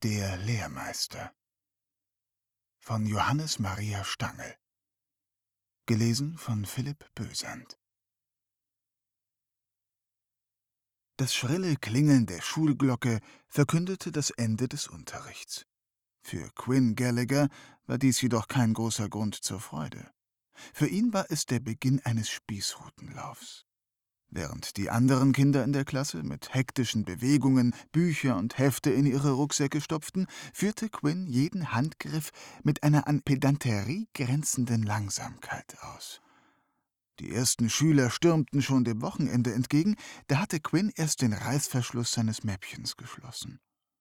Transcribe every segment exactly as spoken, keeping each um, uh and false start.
Der Lehrmeister von Johannes Maria Stangl. Gelesen von Philipp Bösand. Das schrille Klingeln der Schulglocke verkündete das Ende des Unterrichts. Für Quinn Gallagher war dies jedoch kein großer Grund zur Freude. Für ihn war es der Beginn eines Spießrutenlaufs. Während die anderen Kinder in der Klasse mit hektischen Bewegungen Bücher und Hefte in ihre Rucksäcke stopften, führte Quinn jeden Handgriff mit einer an Pedanterie grenzenden Langsamkeit aus. Die ersten Schüler stürmten schon dem Wochenende entgegen, da hatte Quinn erst den Reißverschluss seines Mäppchens geschlossen.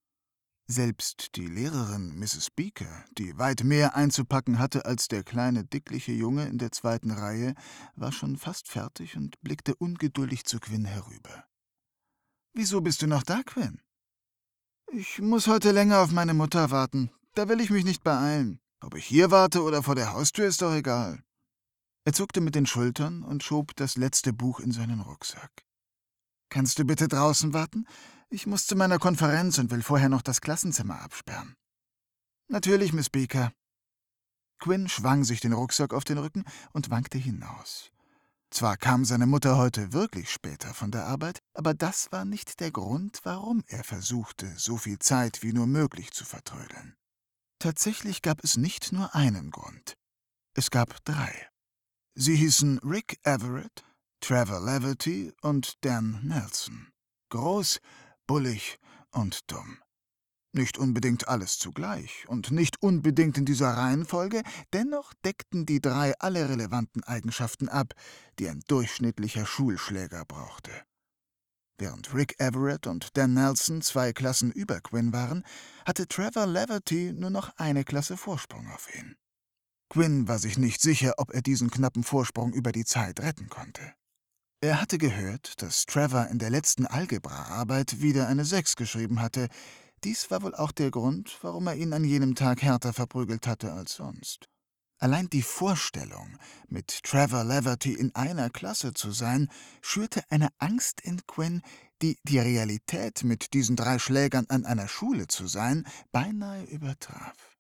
Selbst die Lehrerin Misses Beaker, die weit mehr einzupacken hatte als der kleine, dickliche Junge in der zweiten Reihe, war schon fast fertig und blickte ungeduldig zu Quinn herüber. »Wieso bist du noch da, Quinn?« »Ich muss heute länger auf meine Mutter warten. Da will ich mich nicht beeilen. Ob ich hier warte oder vor der Haustür, ist doch egal.« Er zuckte mit den Schultern und schob das letzte Buch in seinen Rucksack. »Kannst du bitte draußen warten? Ich muss zu meiner Konferenz und will vorher noch das Klassenzimmer absperren.« »Natürlich, Miss Beaker.« Quinn schwang sich den Rucksack auf den Rücken und wankte hinaus. Zwar kam seine Mutter heute wirklich später von der Arbeit, aber das war nicht der Grund, warum er versuchte, so viel Zeit wie nur möglich zu vertrödeln. Tatsächlich gab es nicht nur einen Grund. Es gab drei. Sie hießen Rick Everett, Trevor Leverty und Dan Nelson. Groß, bullig und dumm. Nicht unbedingt alles zugleich und nicht unbedingt in dieser Reihenfolge, dennoch deckten die drei alle relevanten Eigenschaften ab, die ein durchschnittlicher Schulschläger brauchte. Während Rick Everett und Dan Nelson zwei Klassen über Quinn waren, hatte Trevor Leverty nur noch eine Klasse Vorsprung auf ihn. Quinn war sich nicht sicher, ob er diesen knappen Vorsprung über die Zeit retten konnte. Er hatte gehört, dass Trevor in der letzten Algebraarbeit wieder eine Sechs geschrieben hatte. Dies war wohl auch der Grund, warum er ihn an jenem Tag härter verprügelt hatte als sonst. Allein die Vorstellung, mit Trevor Leverty in einer Klasse zu sein, schürte eine Angst in Quinn, die die Realität, mit diesen drei Schlägern an einer Schule zu sein, beinahe übertraf.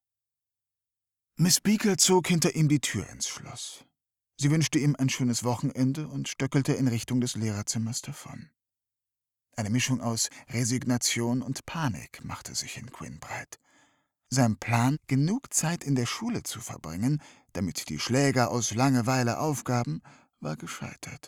Miss Beaker zog hinter ihm die Tür ins Schloss. Sie wünschte ihm ein schönes Wochenende und stöckelte in Richtung des Lehrerzimmers davon. Eine Mischung aus Resignation und Panik machte sich in Quinn breit. Sein Plan, genug Zeit in der Schule zu verbringen, damit die Schläger aus Langeweile aufgaben, war gescheitert.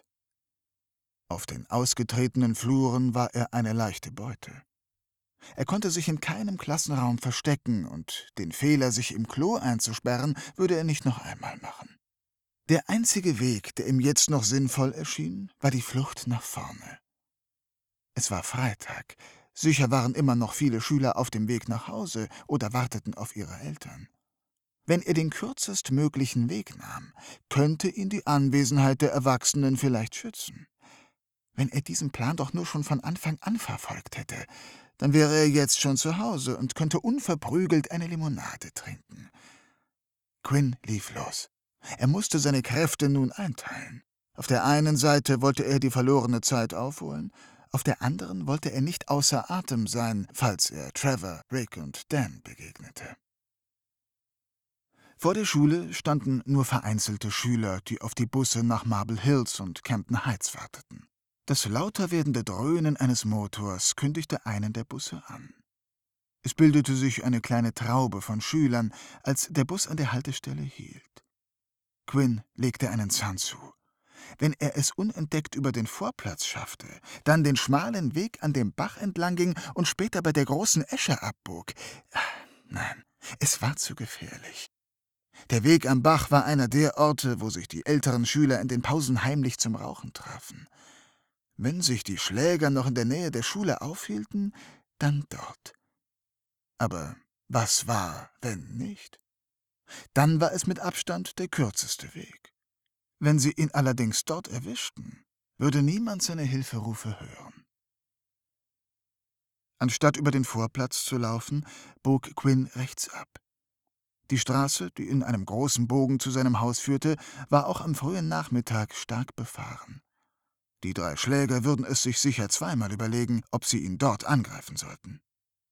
Auf den ausgetretenen Fluren war er eine leichte Beute. Er konnte sich in keinem Klassenraum verstecken und den Fehler, sich im Klo einzusperren, würde er nicht noch einmal machen. Der einzige Weg, der ihm jetzt noch sinnvoll erschien, war die Flucht nach vorne. Es war Freitag. Sicher waren immer noch viele Schüler auf dem Weg nach Hause oder warteten auf ihre Eltern. Wenn er den kürzestmöglichen Weg nahm, könnte ihn die Anwesenheit der Erwachsenen vielleicht schützen. Wenn er diesen Plan doch nur schon von Anfang an verfolgt hätte, dann wäre er jetzt schon zu Hause und könnte unverprügelt eine Limonade trinken. Quinn lief los. Er musste seine Kräfte nun einteilen. Auf der einen Seite wollte er die verlorene Zeit aufholen, auf der anderen wollte er nicht außer Atem sein, falls er Trevor, Rick und Dan begegnete. Vor der Schule standen nur vereinzelte Schüler, die auf die Busse nach Marble Hills und Camden Heights warteten. Das lauter werdende Dröhnen eines Motors kündigte einen der Busse an. Es bildete sich eine kleine Traube von Schülern, als der Bus an der Haltestelle hielt. Quinn legte einen Zahn zu. Wenn er es unentdeckt über den Vorplatz schaffte, dann den schmalen Weg an dem Bach entlang ging und später bei der großen Esche abbog. Nein, es war zu gefährlich. Der Weg am Bach war einer der Orte, wo sich die älteren Schüler in den Pausen heimlich zum Rauchen trafen. Wenn sich die Schläger noch in der Nähe der Schule aufhielten, dann dort. Aber was war, wenn nicht? Dann war es mit Abstand der kürzeste Weg. Wenn sie ihn allerdings dort erwischten, würde niemand seine Hilferufe hören. Anstatt über den Vorplatz zu laufen, bog Quinn rechts ab. Die Straße, die in einem großen Bogen zu seinem Haus führte, war auch am frühen Nachmittag stark befahren. Die drei Schläger würden es sich sicher zweimal überlegen, ob sie ihn dort angreifen sollten.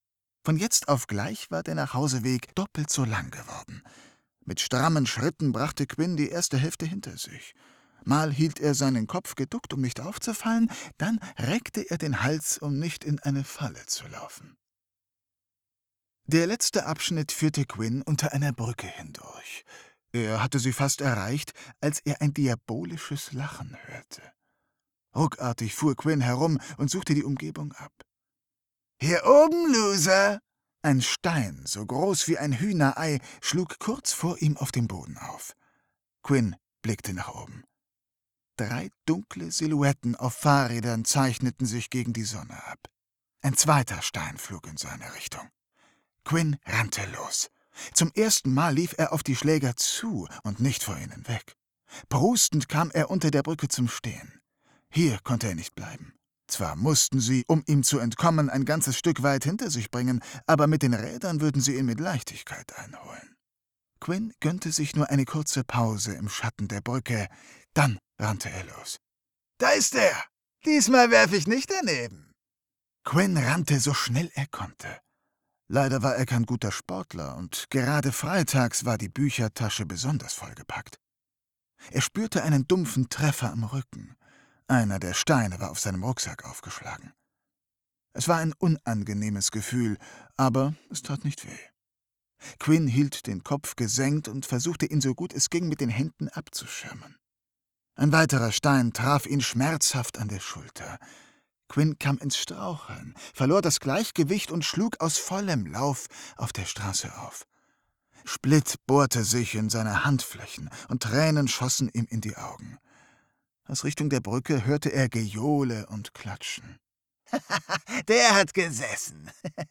Von jetzt auf gleich war der Nachhauseweg doppelt so lang geworden. Mit strammen Schritten brachte Quinn die erste Hälfte hinter sich. Mal hielt er seinen Kopf geduckt, um nicht aufzufallen, dann reckte er den Hals, um nicht in eine Falle zu laufen. Der letzte Abschnitt führte Quinn unter einer Brücke hindurch. Er hatte sie fast erreicht, als er ein diabolisches Lachen hörte. Ruckartig fuhr Quinn herum und suchte die Umgebung ab. »Hier oben, Loser!« Ein Stein, so groß wie ein Hühnerei, schlug kurz vor ihm auf dem Boden auf. Quinn blickte nach oben. Drei dunkle Silhouetten auf Fahrrädern zeichneten sich gegen die Sonne ab. Ein zweiter Stein flog in seine Richtung. Quinn rannte los. Zum ersten Mal lief er auf die Schläger zu und nicht vor ihnen weg. Prustend kam er unter der Brücke zum Stehen. Hier konnte er nicht bleiben. Zwar mussten sie, um ihm zu entkommen, ein ganzes Stück weit hinter sich bringen, aber mit den Rädern würden sie ihn mit Leichtigkeit einholen. Quinn gönnte sich nur eine kurze Pause im Schatten der Brücke, dann rannte er los. »Da ist er! Diesmal werfe ich nicht daneben!« Quinn rannte so schnell er konnte. Leider war er kein guter Sportler und gerade freitags war die Büchertasche besonders vollgepackt. Er spürte einen dumpfen Treffer am Rücken. Einer der Steine war auf seinem Rucksack aufgeschlagen. Es war ein unangenehmes Gefühl, aber es tat nicht weh. Quinn hielt den Kopf gesenkt und versuchte ihn so gut es ging mit den Händen abzuschirmen. Ein weiterer Stein traf ihn schmerzhaft an der Schulter. Quinn kam ins Straucheln, verlor das Gleichgewicht und schlug aus vollem Lauf auf der Straße auf. Splitt bohrte sich in seine Handflächen und Tränen schossen ihm in die Augen. Aus Richtung der Brücke hörte er Gejohle und Klatschen. »Der hat gesessen!«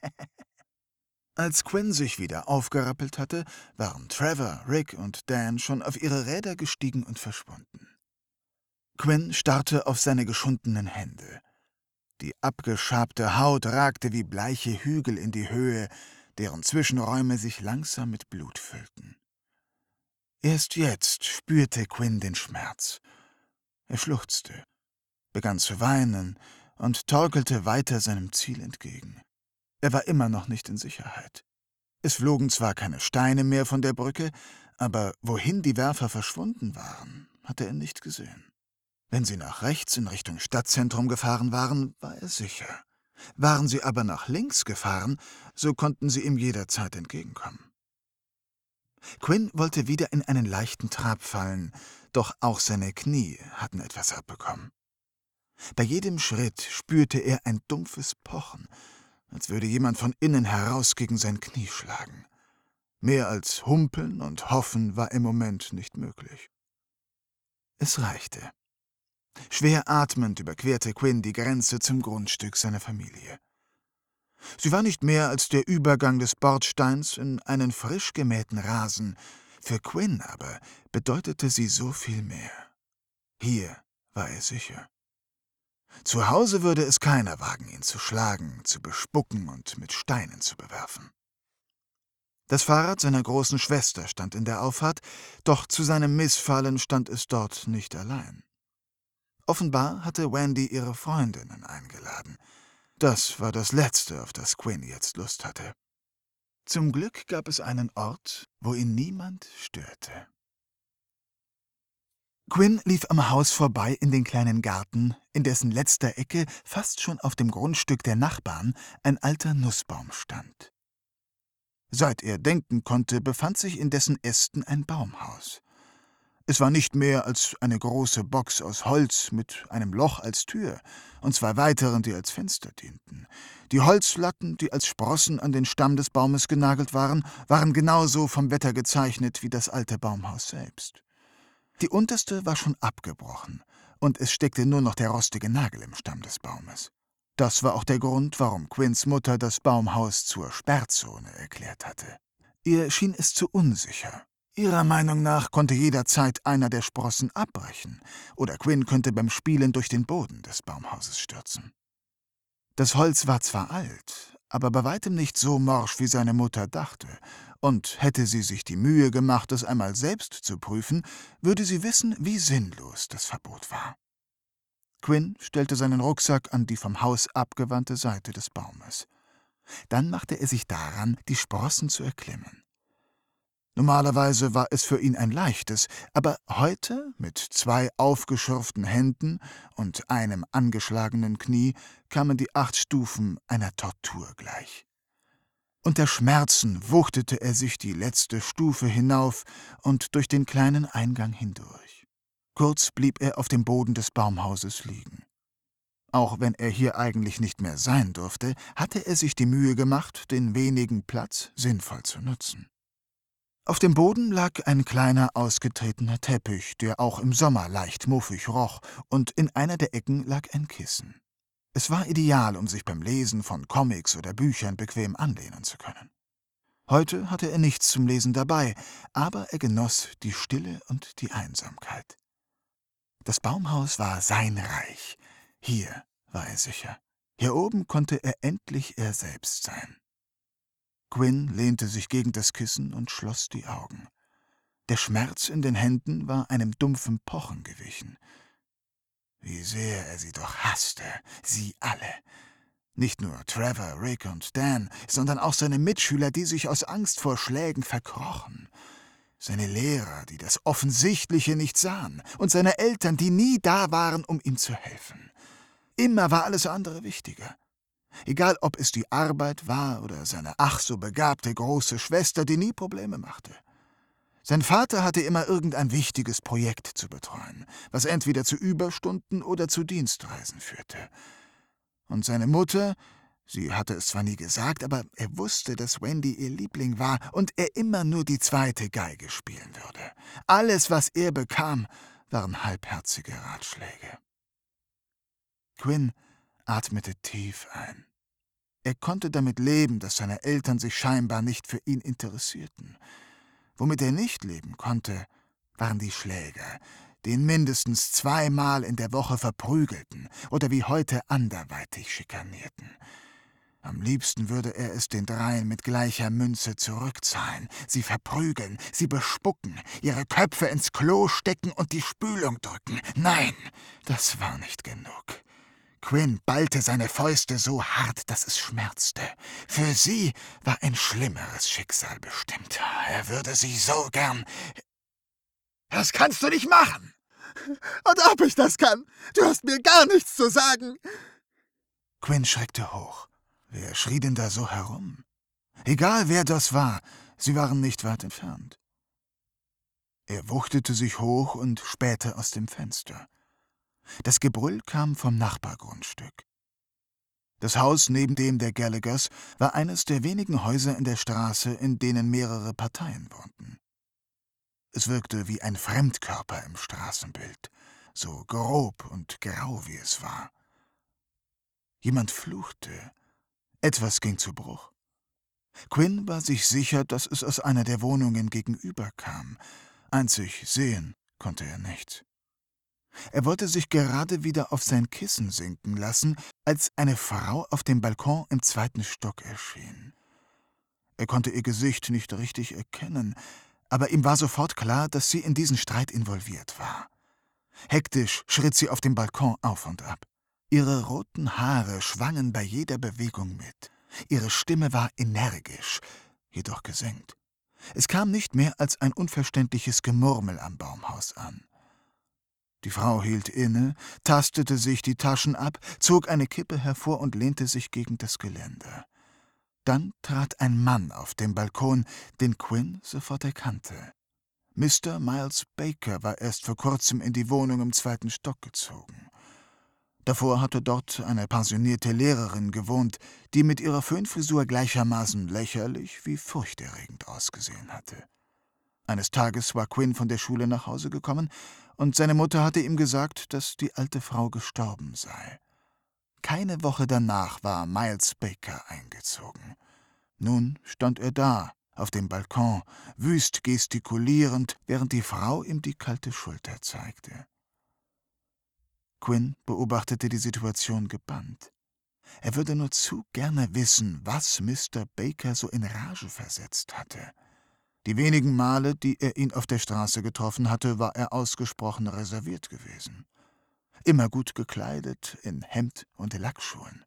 Als Quinn sich wieder aufgerappelt hatte, waren Trevor, Rick und Dan schon auf ihre Räder gestiegen und verschwunden. Quinn starrte auf seine geschundenen Hände. Die abgeschabte Haut ragte wie bleiche Hügel in die Höhe, deren Zwischenräume sich langsam mit Blut füllten. Erst jetzt spürte Quinn den Schmerz. Er schluchzte, begann zu weinen und torkelte weiter seinem Ziel entgegen. Er war immer noch nicht in Sicherheit. Es flogen zwar keine Steine mehr von der Brücke, aber wohin die Werfer verschwunden waren, hatte er nicht gesehen. Wenn sie nach rechts in Richtung Stadtzentrum gefahren waren, war er sicher. Waren sie aber nach links gefahren, so konnten sie ihm jederzeit entgegenkommen. Quinn wollte wieder in einen leichten Trab fallen, doch auch seine Knie hatten etwas abbekommen. Bei jedem Schritt spürte er ein dumpfes Pochen, als würde jemand von innen heraus gegen sein Knie schlagen. Mehr als humpeln und hoffen war im Moment nicht möglich. Es reichte. Schwer atmend überquerte Quinn die Grenze zum Grundstück seiner Familie. Sie war nicht mehr als der Übergang des Bordsteins in einen frisch gemähten Rasen. Für Quinn aber bedeutete sie so viel mehr. Hier war er sicher. Zu Hause würde es keiner wagen, ihn zu schlagen, zu bespucken und mit Steinen zu bewerfen. Das Fahrrad seiner großen Schwester stand in der Auffahrt, doch zu seinem Missfallen stand es dort nicht allein. Offenbar hatte Wendy ihre Freundinnen eingeladen. Das war das Letzte, auf das Quinn jetzt Lust hatte. Zum Glück gab es einen Ort, wo ihn niemand störte. Quinn lief am Haus vorbei in den kleinen Garten, in dessen letzter Ecke, fast schon auf dem Grundstück der Nachbarn, ein alter Nussbaum stand. Seit er denken konnte, befand sich in dessen Ästen ein Baumhaus. Es war nicht mehr als eine große Box aus Holz mit einem Loch als Tür und zwei weiteren, die als Fenster dienten. Die Holzlatten, die als Sprossen an den Stamm des Baumes genagelt waren, waren genauso vom Wetter gezeichnet wie das alte Baumhaus selbst. Die unterste war schon abgebrochen, und es steckte nur noch der rostige Nagel im Stamm des Baumes. Das war auch der Grund, warum Quinns Mutter das Baumhaus zur Sperrzone erklärt hatte. Ihr schien es zu unsicher. Ihrer Meinung nach konnte jederzeit einer der Sprossen abbrechen, oder Quinn könnte beim Spielen durch den Boden des Baumhauses stürzen. Das Holz war zwar alt, aber bei weitem nicht so morsch, wie seine Mutter dachte, und hätte sie sich die Mühe gemacht, es einmal selbst zu prüfen, würde sie wissen, wie sinnlos das Verbot war. Quinn stellte seinen Rucksack an die vom Haus abgewandte Seite des Baumes. Dann machte er sich daran, die Sprossen zu erklimmen. Normalerweise war es für ihn ein leichtes, aber heute, mit zwei aufgeschürften Händen und einem angeschlagenen Knie, kamen die acht Stufen einer Tortur gleich. Unter Schmerzen wuchtete er sich die letzte Stufe hinauf und durch den kleinen Eingang hindurch. Kurz blieb er auf dem Boden des Baumhauses liegen. Auch wenn er hier eigentlich nicht mehr sein durfte, hatte er sich die Mühe gemacht, den wenigen Platz sinnvoll zu nutzen. Auf dem Boden lag ein kleiner, ausgetretener Teppich, der auch im Sommer leicht muffig roch, und in einer der Ecken lag ein Kissen. Es war ideal, um sich beim Lesen von Comics oder Büchern bequem anlehnen zu können. Heute hatte er nichts zum Lesen dabei, aber er genoss die Stille und die Einsamkeit. Das Baumhaus war sein Reich. Hier war er sicher. Hier oben konnte er endlich er selbst sein. Quinn lehnte sich gegen das Kissen und schloss die Augen. Der Schmerz in den Händen war einem dumpfen Pochen gewichen. Wie sehr er sie doch hasste, sie alle. Nicht nur Trevor, Rick und Dan, sondern auch seine Mitschüler, die sich aus Angst vor Schlägen verkrochen. Seine Lehrer, die das Offensichtliche nicht sahen. Und seine Eltern, die nie da waren, um ihm zu helfen. Immer war alles andere wichtiger. Egal, ob es die Arbeit war oder seine ach so begabte große Schwester, die nie Probleme machte. Sein Vater hatte immer irgendein wichtiges Projekt zu betreuen, was entweder zu Überstunden oder zu Dienstreisen führte. Und seine Mutter, sie hatte es zwar nie gesagt, aber er wusste, dass Wendy ihr Liebling war und er immer nur die zweite Geige spielen würde. Alles, was er bekam, waren halbherzige Ratschläge. Quinn atmete tief ein. Er konnte damit leben, dass seine Eltern sich scheinbar nicht für ihn interessierten. Womit er nicht leben konnte, waren die Schläger, die ihn mindestens zweimal in der Woche verprügelten oder wie heute anderweitig schikanierten. Am liebsten würde er es den dreien mit gleicher Münze zurückzahlen, sie verprügeln, sie bespucken, ihre Köpfe ins Klo stecken und die Spülung drücken. Nein, das war nicht genug. Quinn ballte seine Fäuste so hart, dass es schmerzte. Für sie war ein schlimmeres Schicksal bestimmt. Er würde sie so gern... »Das kannst du nicht machen!« »Und ob ich das kann? Du hast mir gar nichts zu sagen!« Quinn schreckte hoch. Wer schrie denn da so herum? Egal, wer das war, sie waren nicht weit entfernt. Er wuchtete sich hoch und spähte aus dem Fenster. Das Gebrüll kam vom Nachbargrundstück. Das Haus neben dem der Gallaghers war eines der wenigen Häuser in der Straße, in denen mehrere Parteien wohnten. Es wirkte wie ein Fremdkörper im Straßenbild, so grob und grau wie es war. Jemand fluchte. Etwas ging zu Bruch. Quinn war sich sicher, dass es aus einer der Wohnungen gegenüber kam. Einzig sehen konnte er nichts. Er wollte sich gerade wieder auf sein Kissen sinken lassen, als eine Frau auf dem Balkon im zweiten Stock erschien. Er konnte ihr Gesicht nicht richtig erkennen, aber ihm war sofort klar, dass sie in diesen Streit involviert war. Hektisch schritt sie auf dem Balkon auf und ab. Ihre roten Haare schwangen bei jeder Bewegung mit. Ihre Stimme war energisch, jedoch gesenkt. Es kam nicht mehr als ein unverständliches Gemurmel am Baumhaus an. Die Frau hielt inne, tastete sich die Taschen ab, zog eine Kippe hervor und lehnte sich gegen das Geländer. Dann trat ein Mann auf den Balkon, den Quinn sofort erkannte. Mister Miles Baker war erst vor kurzem in die Wohnung im zweiten Stock gezogen. Davor hatte dort eine pensionierte Lehrerin gewohnt, die mit ihrer Föhnfrisur gleichermaßen lächerlich wie furchterregend ausgesehen hatte. Eines Tages war Quinn von der Schule nach Hause gekommen, und seine Mutter hatte ihm gesagt, dass die alte Frau gestorben sei. Keine Woche danach war Miles Baker eingezogen. Nun stand er da, auf dem Balkon, wüst gestikulierend, während die Frau ihm die kalte Schulter zeigte. Quinn beobachtete die Situation gebannt. Er würde nur zu gerne wissen, was Mister Baker so in Rage versetzt hatte. Die wenigen Male, die er ihn auf der Straße getroffen hatte, war er ausgesprochen reserviert gewesen. Immer gut gekleidet, in Hemd und Lackschuhen.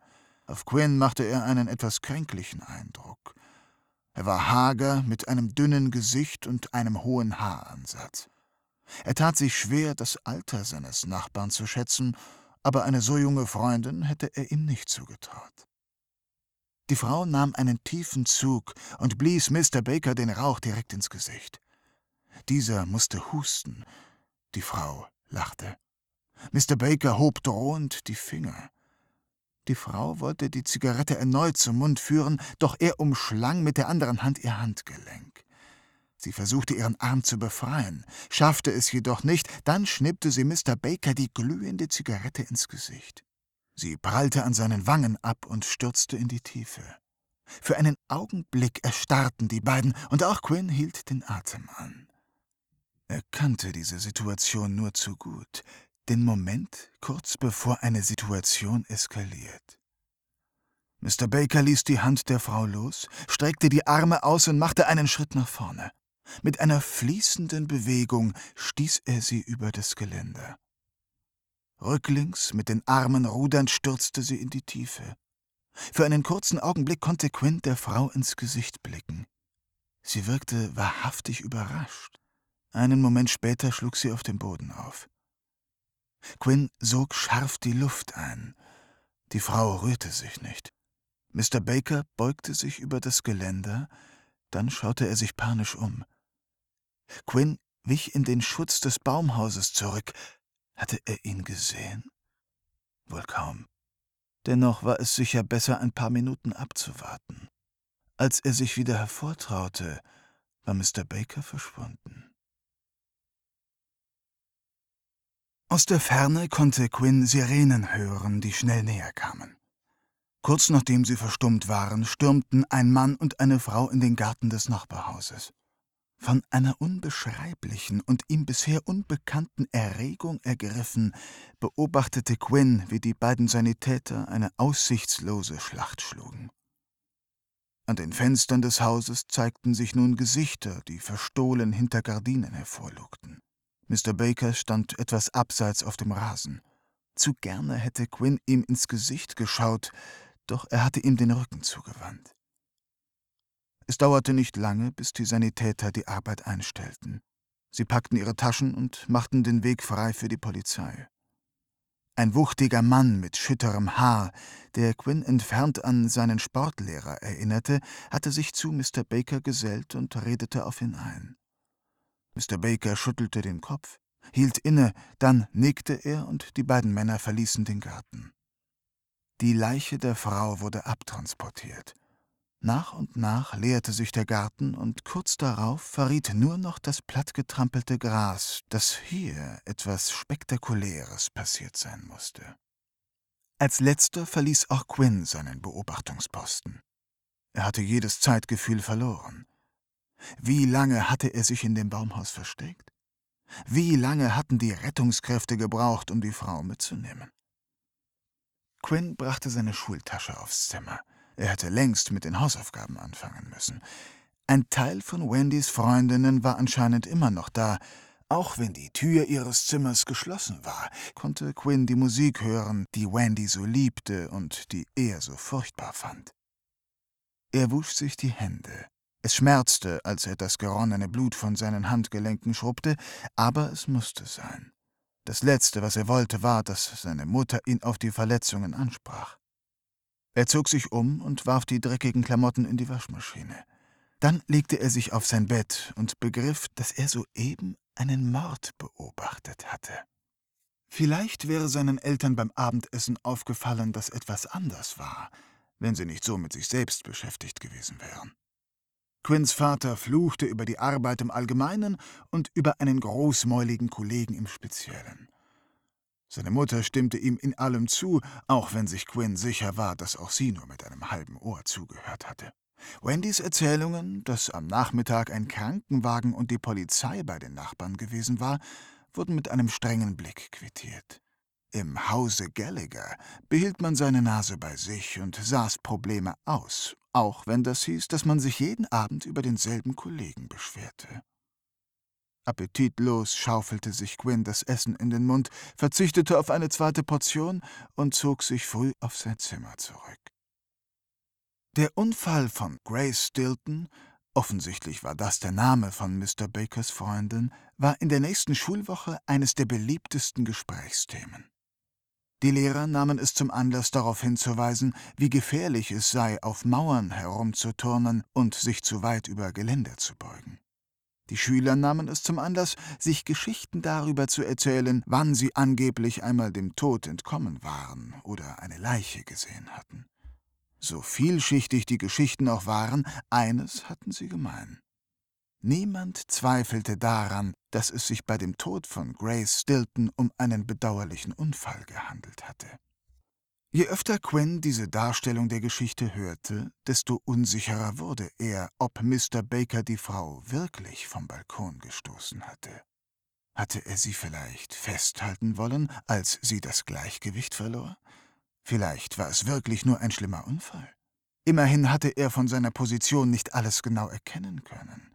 Auf Quinn machte er einen etwas kränklichen Eindruck. Er war hager, mit einem dünnen Gesicht und einem hohen Haaransatz. Er tat sich schwer, das Alter seines Nachbarn zu schätzen, aber eine so junge Freundin hätte er ihm nicht zugetraut. Die Frau nahm einen tiefen Zug und blies Mister Baker den Rauch direkt ins Gesicht. Dieser musste husten. Die Frau lachte. Mister Baker hob drohend die Finger. Die Frau wollte die Zigarette erneut zum Mund führen, doch er umschlang mit der anderen Hand ihr Handgelenk. Sie versuchte, ihren Arm zu befreien, schaffte es jedoch nicht, dann schnippte sie Mister Baker die glühende Zigarette ins Gesicht. Sie prallte an seinen Wangen ab und stürzte in die Tiefe. Für einen Augenblick erstarrten die beiden, und auch Quinn hielt den Atem an. Er kannte diese Situation nur zu gut, den Moment kurz bevor eine Situation eskaliert. Mister Baker ließ die Hand der Frau los, streckte die Arme aus und machte einen Schritt nach vorne. Mit einer fließenden Bewegung stieß er sie über das Geländer. Rücklings, mit den Armen rudernd, stürzte sie in die Tiefe. Für einen kurzen Augenblick konnte Quinn der Frau ins Gesicht blicken. Sie wirkte wahrhaftig überrascht. Einen Moment später schlug sie auf den Boden auf. Quinn sog scharf die Luft ein. Die Frau rührte sich nicht. Mister Baker beugte sich über das Geländer, dann schaute er sich panisch um. Quinn wich in den Schutz des Baumhauses zurück. Hatte er ihn gesehen? Wohl kaum. Dennoch war es sicher besser, ein paar Minuten abzuwarten. Als er sich wieder hervortraute, war Mister Baker verschwunden. Aus der Ferne konnte Quinn Sirenen hören, die schnell näher kamen. Kurz nachdem sie verstummt waren, stürmten ein Mann und eine Frau in den Garten des Nachbarhauses. Von einer unbeschreiblichen und ihm bisher unbekannten Erregung ergriffen, beobachtete Quinn, wie die beiden Sanitäter eine aussichtslose Schlacht schlugen. An den Fenstern des Hauses zeigten sich nun Gesichter, die verstohlen hinter Gardinen hervorlugten. Mister Baker stand etwas abseits auf dem Rasen. Zu gerne hätte Quinn ihm ins Gesicht geschaut, doch er hatte ihm den Rücken zugewandt. Es dauerte nicht lange, bis die Sanitäter die Arbeit einstellten. Sie packten ihre Taschen und machten den Weg frei für die Polizei. Ein wuchtiger Mann mit schütterem Haar, der Quinn entfernt an seinen Sportlehrer erinnerte, hatte sich zu Mister Baker gesellt und redete auf ihn ein. Mister Baker schüttelte den Kopf, hielt inne, dann nickte er und die beiden Männer verließen den Garten. Die Leiche der Frau wurde abtransportiert. Nach und nach leerte sich der Garten und kurz darauf verriet nur noch das plattgetrampelte Gras, dass hier etwas Spektakuläres passiert sein musste. Als letzter verließ auch Quinn seinen Beobachtungsposten. Er hatte jedes Zeitgefühl verloren. Wie lange hatte er sich in dem Baumhaus versteckt? Wie lange hatten die Rettungskräfte gebraucht, um die Frau mitzunehmen? Quinn brachte seine Schultasche aufs Zimmer. Er hätte längst mit den Hausaufgaben anfangen müssen. Ein Teil von Wendys Freundinnen war anscheinend immer noch da. Auch wenn die Tür ihres Zimmers geschlossen war, konnte Quinn die Musik hören, die Wendy so liebte und die er so furchtbar fand. Er wusch sich die Hände. Es schmerzte, als er das geronnene Blut von seinen Handgelenken schrubbte, aber es musste sein. Das Letzte, was er wollte, war, dass seine Mutter ihn auf die Verletzungen ansprach. Er zog sich um und warf die dreckigen Klamotten in die Waschmaschine. Dann legte er sich auf sein Bett und begriff, dass er soeben einen Mord beobachtet hatte. Vielleicht wäre seinen Eltern beim Abendessen aufgefallen, dass etwas anders war, wenn sie nicht so mit sich selbst beschäftigt gewesen wären. Quinns Vater fluchte über die Arbeit im Allgemeinen und über einen großmäuligen Kollegen im Speziellen. Seine Mutter stimmte ihm in allem zu, auch wenn sich Quinn sicher war, dass auch sie nur mit einem halben Ohr zugehört hatte. Wendys Erzählungen, dass am Nachmittag ein Krankenwagen und die Polizei bei den Nachbarn gewesen war, wurden mit einem strengen Blick quittiert. Im Hause Gallagher behielt man seine Nase bei sich und saß Probleme aus, auch wenn das hieß, dass man sich jeden Abend über denselben Kollegen beschwerte. Appetitlos schaufelte sich Quinn das Essen in den Mund, verzichtete auf eine zweite Portion und zog sich früh auf sein Zimmer zurück. Der Unfall von Grace Stilton, offensichtlich war das der Name von Mister Bakers Freundin, war in der nächsten Schulwoche eines der beliebtesten Gesprächsthemen. Die Lehrer nahmen es zum Anlass, darauf hinzuweisen, wie gefährlich es sei, auf Mauern herumzuturnen und sich zu weit über Geländer zu beugen. Die Schüler nahmen es zum Anlass, sich Geschichten darüber zu erzählen, wann sie angeblich einmal dem Tod entkommen waren oder eine Leiche gesehen hatten. So vielschichtig die Geschichten auch waren, eines hatten sie gemein: Niemand zweifelte daran, dass es sich bei dem Tod von Grace Stilton um einen bedauerlichen Unfall gehandelt hatte. Je öfter Quinn diese Darstellung der Geschichte hörte, desto unsicherer wurde er, ob Mister Baker die Frau wirklich vom Balkon gestoßen hatte. Hatte er sie vielleicht festhalten wollen, als sie das Gleichgewicht verlor? Vielleicht war es wirklich nur ein schlimmer Unfall. Immerhin hatte er von seiner Position nicht alles genau erkennen können.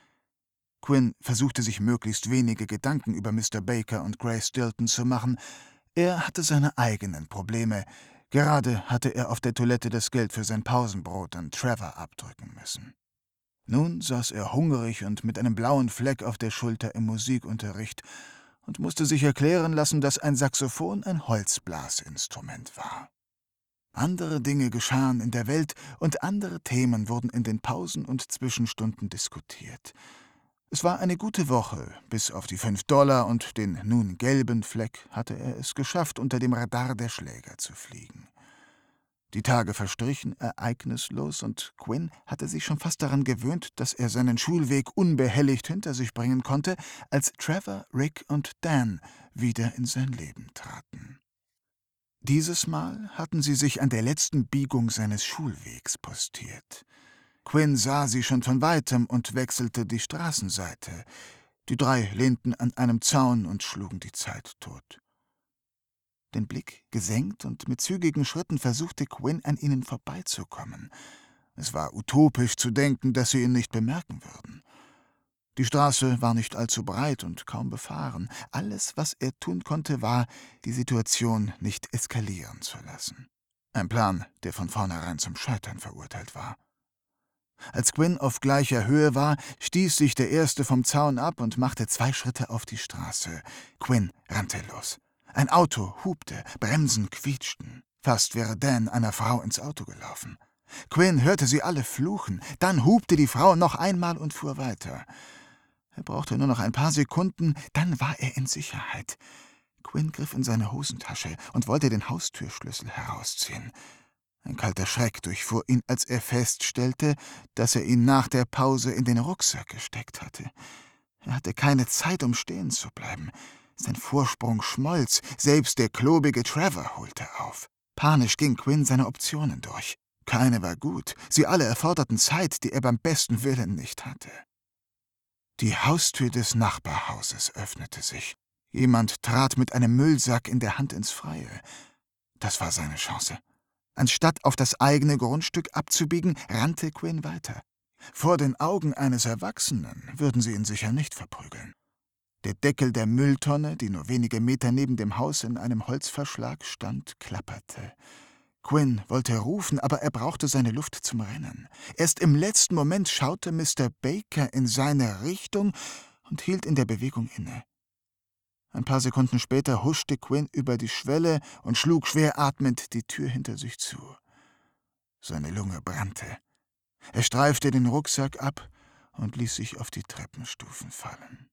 Quinn versuchte sich möglichst wenige Gedanken über Mister Baker und Grace Stilton zu machen. Er hatte seine eigenen Probleme. Gerade hatte er auf der Toilette das Geld für sein Pausenbrot an Trevor abdrücken müssen. Nun saß er hungrig und mit einem blauen Fleck auf der Schulter im Musikunterricht und musste sich erklären lassen, dass ein Saxophon ein Holzblasinstrument war. Andere Dinge geschahen in der Welt und andere Themen wurden in den Pausen und Zwischenstunden diskutiert. Es war eine gute Woche. Bis auf die fünf Dollar und den nun gelben Fleck hatte er es geschafft, unter dem Radar der Schläger zu fliegen. Die Tage verstrichen ereignislos und Quinn hatte sich schon fast daran gewöhnt, dass er seinen Schulweg unbehelligt hinter sich bringen konnte, als Trevor, Rick und Dan wieder in sein Leben traten. Dieses Mal hatten sie sich an der letzten Biegung seines Schulwegs postiert. Quinn sah sie schon von weitem und wechselte die Straßenseite. Die drei lehnten an einem Zaun und schlugen die Zeit tot. Den Blick gesenkt und mit zügigen Schritten versuchte Quinn, an ihnen vorbeizukommen. Es war utopisch zu denken, dass sie ihn nicht bemerken würden. Die Straße war nicht allzu breit und kaum befahren. Alles, was er tun konnte, war, die Situation nicht eskalieren zu lassen. Ein Plan, der von vornherein zum Scheitern verurteilt war. Als Quinn auf gleicher Höhe war, stieß sich der Erste vom Zaun ab und machte zwei Schritte auf die Straße. Quinn rannte los. Ein Auto hupte, Bremsen quietschten. Fast wäre Dan einer Frau ins Auto gelaufen. Quinn hörte sie alle fluchen. Dann hupte die Frau noch einmal und fuhr weiter. Er brauchte nur noch ein paar Sekunden, dann war er in Sicherheit. Quinn griff in seine Hosentasche und wollte den Haustürschlüssel herausziehen. Ein kalter Schreck durchfuhr ihn, als er feststellte, dass er ihn nach der Pause in den Rucksack gesteckt hatte. Er hatte keine Zeit, um stehen zu bleiben. Sein Vorsprung schmolz, selbst der klobige Trevor holte auf. Panisch ging Quinn seine Optionen durch. Keine war gut, sie alle erforderten Zeit, die er beim besten Willen nicht hatte. Die Haustür des Nachbarhauses öffnete sich. Jemand trat mit einem Müllsack in der Hand ins Freie. Das war seine Chance. Anstatt auf das eigene Grundstück abzubiegen, rannte Quinn weiter. Vor den Augen eines Erwachsenen würden sie ihn sicher nicht verprügeln. Der Deckel der Mülltonne, die nur wenige Meter neben dem Haus in einem Holzverschlag stand, klapperte. Quinn wollte rufen, aber er brauchte seine Luft zum Rennen. Erst im letzten Moment schaute Mister Baker in seine Richtung und hielt in der Bewegung inne. Ein paar Sekunden später huschte Quinn über die Schwelle und schlug schwer atmend die Tür hinter sich zu. Seine Lunge brannte. Er streifte den Rucksack ab und ließ sich auf die Treppenstufen fallen.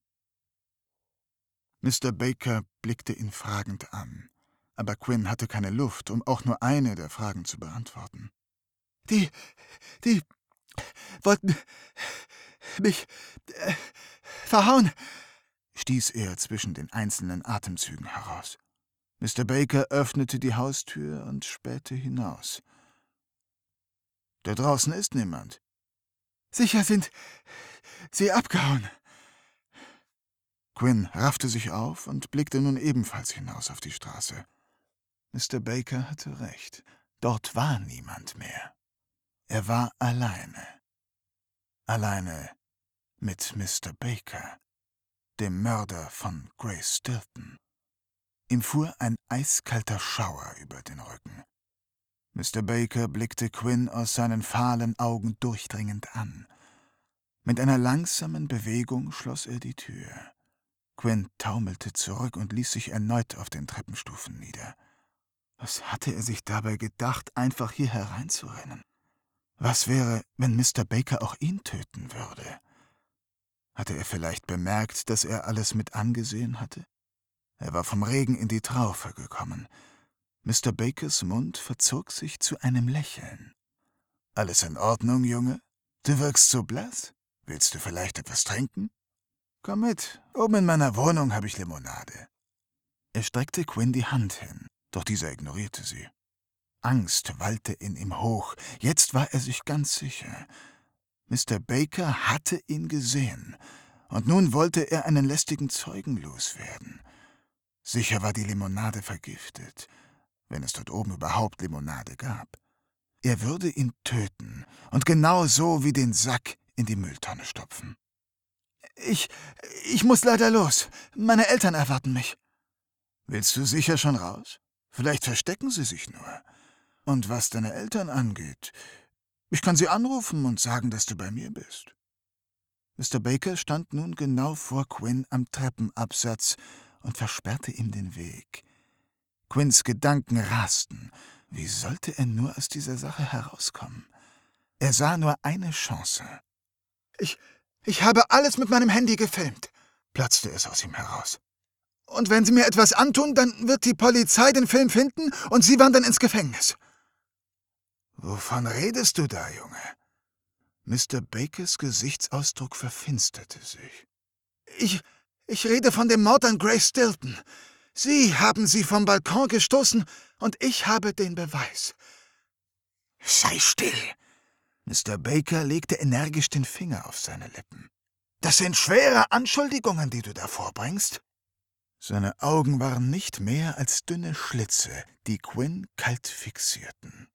Mister Baker blickte ihn fragend an, aber Quinn hatte keine Luft, um auch nur eine der Fragen zu beantworten. »Die, die wollten mich äh, verhauen«, stieß er zwischen den einzelnen Atemzügen heraus. Mister Baker öffnete die Haustür und spähte hinaus. »Da draußen ist niemand.« »Sicher sind sie abgehauen.« Quinn raffte sich auf und blickte nun ebenfalls hinaus auf die Straße. Mister Baker hatte recht. Dort war niemand mehr. Er war alleine. Alleine mit Mister Baker, dem Mörder von Grace Stilton. Ihm fuhr ein eiskalter Schauer über den Rücken. Mister Baker blickte Quinn aus seinen fahlen Augen durchdringend an. Mit einer langsamen Bewegung schloss er die Tür. Quinn taumelte zurück und ließ sich erneut auf den Treppenstufen nieder. Was hatte er sich dabei gedacht, einfach hier hereinzurennen? Was wäre, wenn Mister Baker auch ihn töten würde? Hatte er vielleicht bemerkt, dass er alles mit angesehen hatte? Er war vom Regen in die Traufe gekommen. Mister Bakers Mund verzog sich zu einem Lächeln. »Alles in Ordnung, Junge? Du wirkst so blass. Willst du vielleicht etwas trinken? Komm mit, oben in meiner Wohnung habe ich Limonade.« Er streckte Quinn die Hand hin, doch dieser ignorierte sie. Angst wallte in ihm hoch. Jetzt war er sich ganz sicher. Mister Baker hatte ihn gesehen, und nun wollte er einen lästigen Zeugen loswerden. Sicher war die Limonade vergiftet, wenn es dort oben überhaupt Limonade gab. Er würde ihn töten und genau so wie den Sack in die Mülltonne stopfen. »Ich, ich muss leider los. Meine Eltern erwarten mich.« »Willst du sicher schon raus? Vielleicht verstecken sie sich nur. Und was deine Eltern angeht, ich kann sie anrufen und sagen, dass du bei mir bist.« Mister Baker stand nun genau vor Quinn am Treppenabsatz und versperrte ihm den Weg. Quinns Gedanken rasten. Wie sollte er nur aus dieser Sache herauskommen? Er sah nur eine Chance. »Ich, ich habe alles mit meinem Handy gefilmt«, platzte es aus ihm heraus. »Und wenn Sie mir etwas antun, dann wird die Polizei den Film finden und Sie wandern ins Gefängnis.« »Wovon redest du da, Junge?« Mister Bakers Gesichtsausdruck verfinsterte sich. »Ich, ich rede von dem Mord an Grace Stilton. Sie haben sie vom Balkon gestoßen und ich habe den Beweis.« »Sei still!« Mister Baker legte energisch den Finger auf seine Lippen. »Das sind schwere Anschuldigungen, die du da vorbringst.« Seine Augen waren nicht mehr als dünne Schlitze, die Quinn kalt fixierten.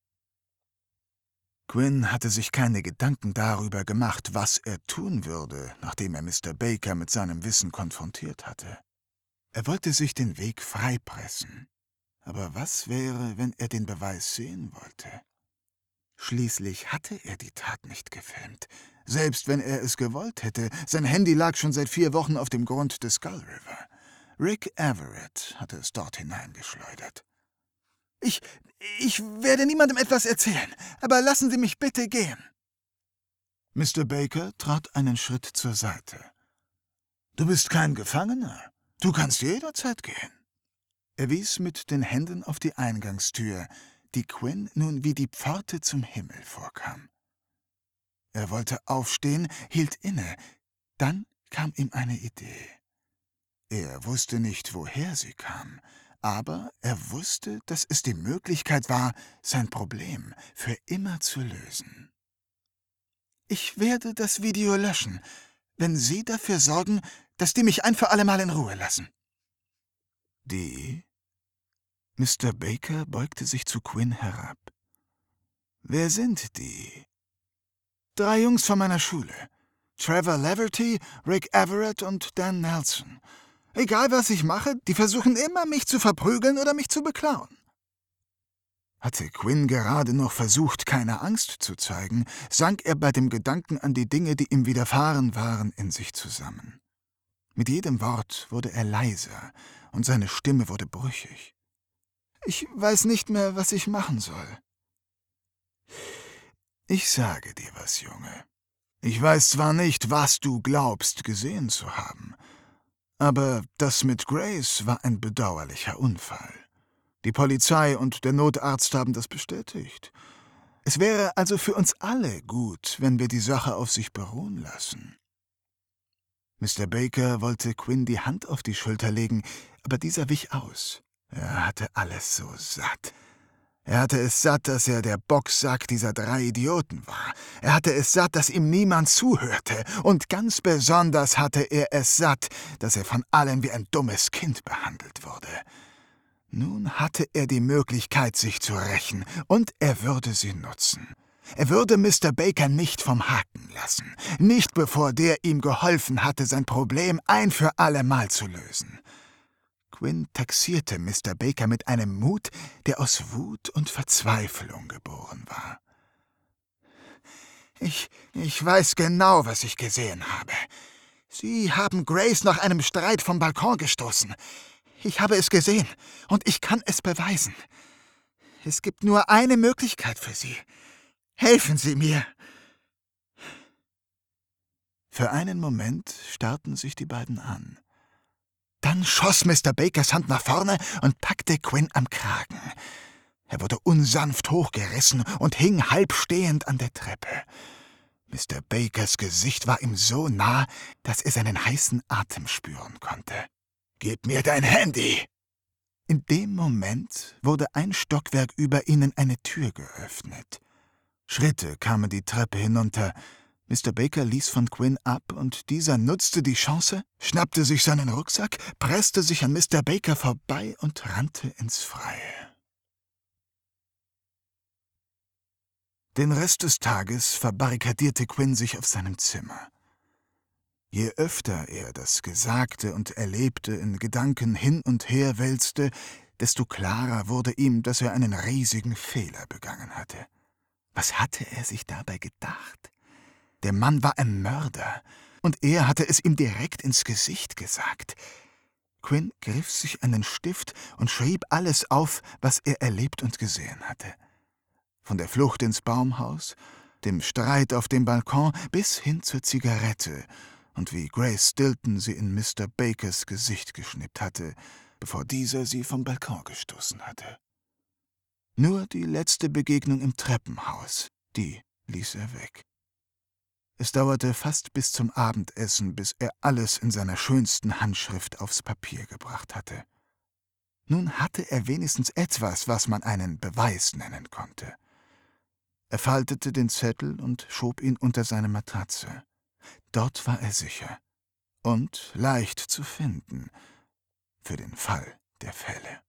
Quinn hatte sich keine Gedanken darüber gemacht, was er tun würde, nachdem er Mister Baker mit seinem Wissen konfrontiert hatte. Er wollte sich den Weg freipressen. Aber was wäre, wenn er den Beweis sehen wollte? Schließlich hatte er die Tat nicht gefilmt. Selbst wenn er es gewollt hätte, sein Handy lag schon seit vier Wochen auf dem Grund des Skull River. Rick Everett hatte es dort hineingeschleudert. Ich, ich werde niemandem etwas erzählen, aber lassen Sie mich bitte gehen.« Mister Baker trat einen Schritt zur Seite. »Du bist kein Gefangener. Du kannst jederzeit gehen.« Er wies mit den Händen auf die Eingangstür, die Quinn nun wie die Pforte zum Himmel vorkam. Er wollte aufstehen, hielt inne. Dann kam ihm eine Idee. Er wusste nicht, woher sie kam, aber er wusste, dass es die Möglichkeit war, sein Problem für immer zu lösen. »Ich werde das Video löschen, wenn Sie dafür sorgen, dass die mich ein für allemal in Ruhe lassen.« »Die?« Mister Baker beugte sich zu Quinn herab. »Wer sind die?« »Drei Jungs von meiner Schule. Trevor Leverty, Rick Everett und Dan Nelson. Egal, was ich mache, die versuchen immer, mich zu verprügeln oder mich zu beklauen.« Hatte Quinn gerade noch versucht, keine Angst zu zeigen, sank er bei dem Gedanken an die Dinge, die ihm widerfahren waren, in sich zusammen. Mit jedem Wort wurde er leiser und seine Stimme wurde brüchig. »Ich weiß nicht mehr, was ich machen soll.« »Ich sage dir was, Junge. Ich weiß zwar nicht, was du glaubst, gesehen zu haben, aber das mit Grace war ein bedauerlicher Unfall. Die Polizei und der Notarzt haben das bestätigt. Es wäre also für uns alle gut, wenn wir die Sache auf sich beruhen lassen.« Mister Baker wollte Quinn die Hand auf die Schulter legen, aber dieser wich aus. Er hatte alles so satt. Er hatte es satt, dass er der Boxsack dieser drei Idioten war. Er hatte es satt, dass ihm niemand zuhörte. Und ganz besonders hatte er es satt, dass er von allen wie ein dummes Kind behandelt wurde. Nun hatte er die Möglichkeit, sich zu rächen, und er würde sie nutzen. Er würde Mister Baker nicht vom Haken lassen, nicht bevor der ihm geholfen hatte, sein Problem ein für allemal zu lösen. Quinn taxierte Mister Baker mit einem Mut, der aus Wut und Verzweiflung geboren war. Ich, ich weiß genau, was ich gesehen habe. Sie haben Grace nach einem Streit vom Balkon gestoßen. Ich habe es gesehen und ich kann es beweisen. Es gibt nur eine Möglichkeit für Sie. Helfen Sie mir! Für einen Moment starrten sich die beiden an. Dann schoss Mister Bakers Hand nach vorne und packte Quinn am Kragen. Er wurde unsanft hochgerissen und hing halb stehend an der Treppe. Mister Bakers Gesicht war ihm so nah, dass er seinen heißen Atem spüren konnte. »Gib mir dein Handy!« In dem Moment wurde ein Stockwerk über ihnen eine Tür geöffnet. Schritte kamen die Treppe hinunter. Mister Baker ließ von Quinn ab und dieser nutzte die Chance, schnappte sich seinen Rucksack, presste sich an Mister Baker vorbei und rannte ins Freie. Den Rest des Tages verbarrikadierte Quinn sich auf seinem Zimmer. Je öfter er das Gesagte und Erlebte in Gedanken hin und her wälzte, desto klarer wurde ihm, dass er einen riesigen Fehler begangen hatte. Was hatte er sich dabei gedacht? Der Mann war ein Mörder, und er hatte es ihm direkt ins Gesicht gesagt. Quinn griff sich einen Stift und schrieb alles auf, was er erlebt und gesehen hatte. Von der Flucht ins Baumhaus, dem Streit auf dem Balkon bis hin zur Zigarette und wie Grace Stilton sie in Mister Bakers Gesicht geschnippt hatte, bevor dieser sie vom Balkon gestoßen hatte. Nur die letzte Begegnung im Treppenhaus, die ließ er weg. Es dauerte fast bis zum Abendessen, bis er alles in seiner schönsten Handschrift aufs Papier gebracht hatte. Nun hatte er wenigstens etwas, was man einen Beweis nennen konnte. Er faltete den Zettel und schob ihn unter seine Matratze. Dort war er sicher und leicht zu finden, für den Fall der Fälle.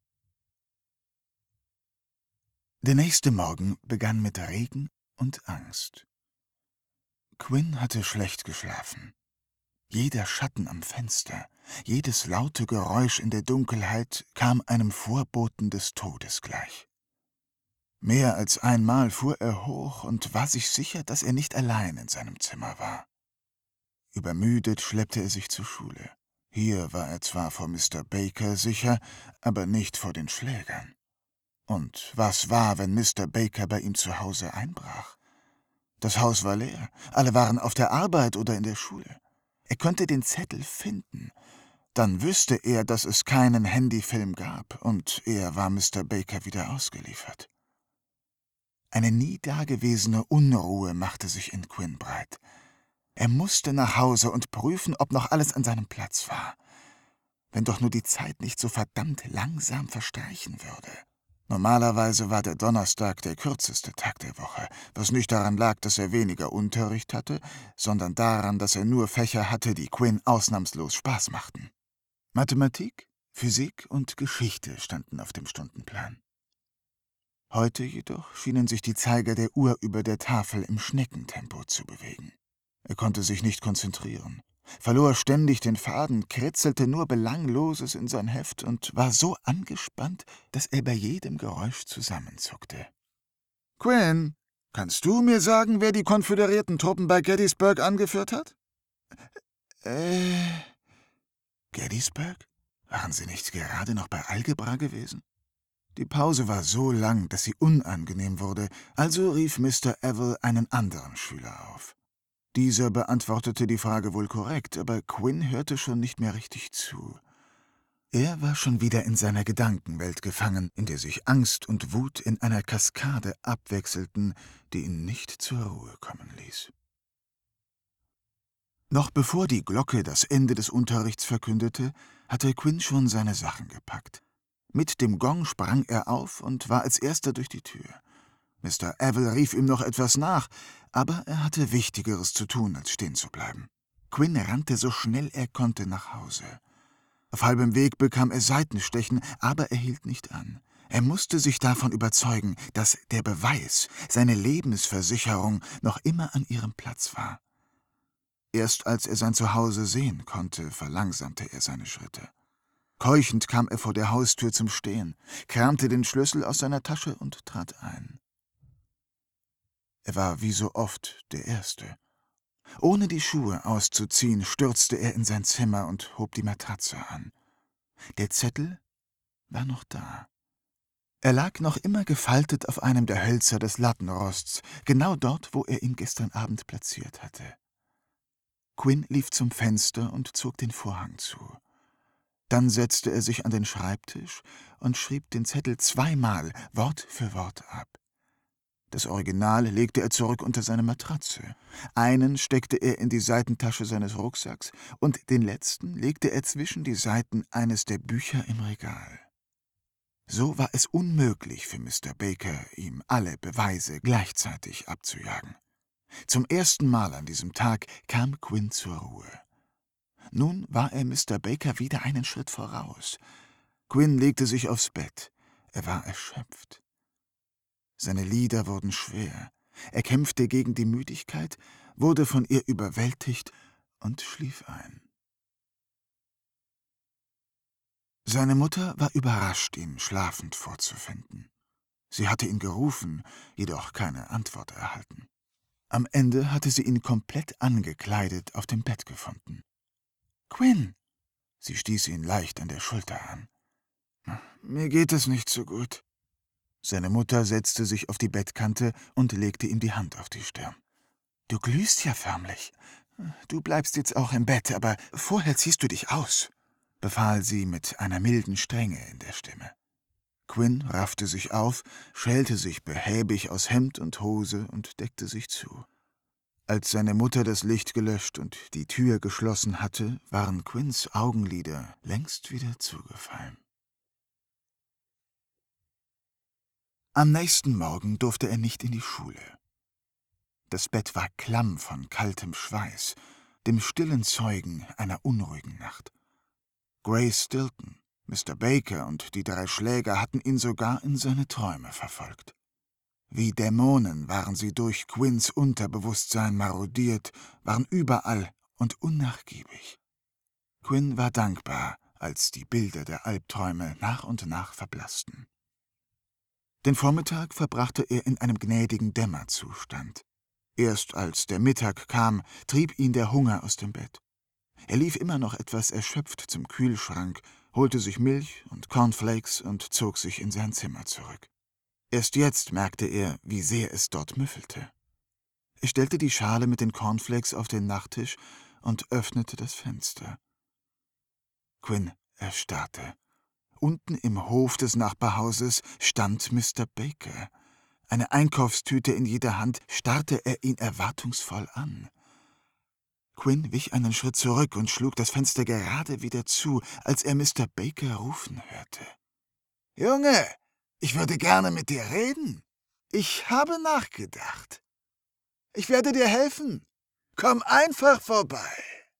Der nächste Morgen begann mit Regen und Angst. Quinn hatte schlecht geschlafen. Jeder Schatten am Fenster, jedes laute Geräusch in der Dunkelheit kam einem Vorboten des Todes gleich. Mehr als einmal fuhr er hoch und war sich sicher, dass er nicht allein in seinem Zimmer war. Übermüdet schleppte er sich zur Schule. Hier war er zwar vor Mister Baker sicher, aber nicht vor den Schlägern. Und was war, wenn Mister Baker bei ihm zu Hause einbrach? Das Haus war leer, alle waren auf der Arbeit oder in der Schule. Er könnte den Zettel finden. Dann wüsste er, dass es keinen Handyfilm gab, und er war Mister Baker wieder ausgeliefert. Eine nie dagewesene Unruhe machte sich in Quinn breit. Er musste nach Hause und prüfen, ob noch alles an seinem Platz war. Wenn doch nur die Zeit nicht so verdammt langsam verstreichen würde. Normalerweise war der Donnerstag der kürzeste Tag der Woche, was nicht daran lag, dass er weniger Unterricht hatte, sondern daran, dass er nur Fächer hatte, die Quinn ausnahmslos Spaß machten. Mathematik, Physik und Geschichte standen auf dem Stundenplan. Heute jedoch schienen sich die Zeiger der Uhr über der Tafel im Schneckentempo zu bewegen. Er konnte sich nicht konzentrieren, verlor ständig den Faden, kritzelte nur Belangloses in sein Heft und war so angespannt, dass er bei jedem Geräusch zusammenzuckte. »Quinn, kannst du mir sagen, wer die konföderierten Truppen bei Gettysburg angeführt hat?« »Äh, Gettysburg? Waren Sie nicht gerade noch bei Algebra gewesen?« Die Pause war so lang, dass sie unangenehm wurde, also rief Mister Evil einen anderen Schüler auf. Dieser beantwortete die Frage wohl korrekt, aber Quinn hörte schon nicht mehr richtig zu. Er war schon wieder in seiner Gedankenwelt gefangen, in der sich Angst und Wut in einer Kaskade abwechselten, die ihn nicht zur Ruhe kommen ließ. Noch bevor die Glocke das Ende des Unterrichts verkündete, hatte Quinn schon seine Sachen gepackt. Mit dem Gong sprang er auf und war als erster durch die Tür. Mister Evil rief ihm noch etwas nach, aber er hatte Wichtigeres zu tun, als stehen zu bleiben. Quinn rannte so schnell er konnte nach Hause. Auf halbem Weg bekam er Seitenstechen, aber er hielt nicht an. Er musste sich davon überzeugen, dass der Beweis, seine Lebensversicherung, noch immer an ihrem Platz war. Erst als er sein Zuhause sehen konnte, verlangsamte er seine Schritte. Keuchend kam er vor der Haustür zum Stehen, kramte den Schlüssel aus seiner Tasche und trat ein. Er war wie so oft der Erste. Ohne die Schuhe auszuziehen, stürzte er in sein Zimmer und hob die Matratze an. Der Zettel war noch da. Er lag noch immer gefaltet auf einem der Hölzer des Lattenrosts, genau dort, wo er ihn gestern Abend platziert hatte. Quinn lief zum Fenster und zog den Vorhang zu. Dann setzte er sich an den Schreibtisch und schrieb den Zettel zweimal Wort für Wort ab. Das Original legte er zurück unter seine Matratze. Einen steckte er in die Seitentasche seines Rucksacks und den letzten legte er zwischen die Seiten eines der Bücher im Regal. So war es unmöglich für Mister Baker, ihm alle Beweise gleichzeitig abzujagen. Zum ersten Mal an diesem Tag kam Quinn zur Ruhe. Nun war er Mister Baker wieder einen Schritt voraus. Quinn legte sich aufs Bett. Er war erschöpft. Seine Lider wurden schwer. Er kämpfte gegen die Müdigkeit, wurde von ihr überwältigt und schlief ein. Seine Mutter war überrascht, ihn schlafend vorzufinden. Sie hatte ihn gerufen, jedoch keine Antwort erhalten. Am Ende hatte sie ihn komplett angekleidet auf dem Bett gefunden. »Quinn!« Sie stieß ihn leicht an der Schulter an. »Mir geht es nicht so gut.« Seine Mutter setzte sich auf die Bettkante und legte ihm die Hand auf die Stirn. »Du glühst ja förmlich. Du bleibst jetzt auch im Bett, aber vorher ziehst du dich aus«, befahl sie mit einer milden Strenge in der Stimme. Quinn raffte sich auf, schälte sich behäbig aus Hemd und Hose und deckte sich zu. Als seine Mutter das Licht gelöscht und die Tür geschlossen hatte, waren Quinns Augenlider längst wieder zugefallen. Am nächsten Morgen durfte er nicht in die Schule. Das Bett war klamm von kaltem Schweiß, dem stillen Zeugen einer unruhigen Nacht. Grace Stilton, Mister Baker und die drei Schläger hatten ihn sogar in seine Träume verfolgt. Wie Dämonen waren sie durch Quinns Unterbewusstsein marodiert, waren überall und unnachgiebig. Quinn war dankbar, als die Bilder der Albträume nach und nach verblassten. Den Vormittag verbrachte er in einem gnädigen Dämmerzustand. Erst als der Mittag kam, trieb ihn der Hunger aus dem Bett. Er lief immer noch etwas erschöpft zum Kühlschrank, holte sich Milch und Cornflakes und zog sich in sein Zimmer zurück. Erst jetzt merkte er, wie sehr es dort müffelte. Er stellte die Schale mit den Cornflakes auf den Nachttisch und öffnete das Fenster. Quinn erstarrte. Unten im Hof des Nachbarhauses stand Mister Baker. Eine Einkaufstüte in jeder Hand starrte er ihn erwartungsvoll an. Quinn wich einen Schritt zurück und schlug das Fenster gerade wieder zu, als er Mister Baker rufen hörte. »Junge, ich würde gerne mit dir reden. Ich habe nachgedacht. Ich werde dir helfen. Komm einfach vorbei.«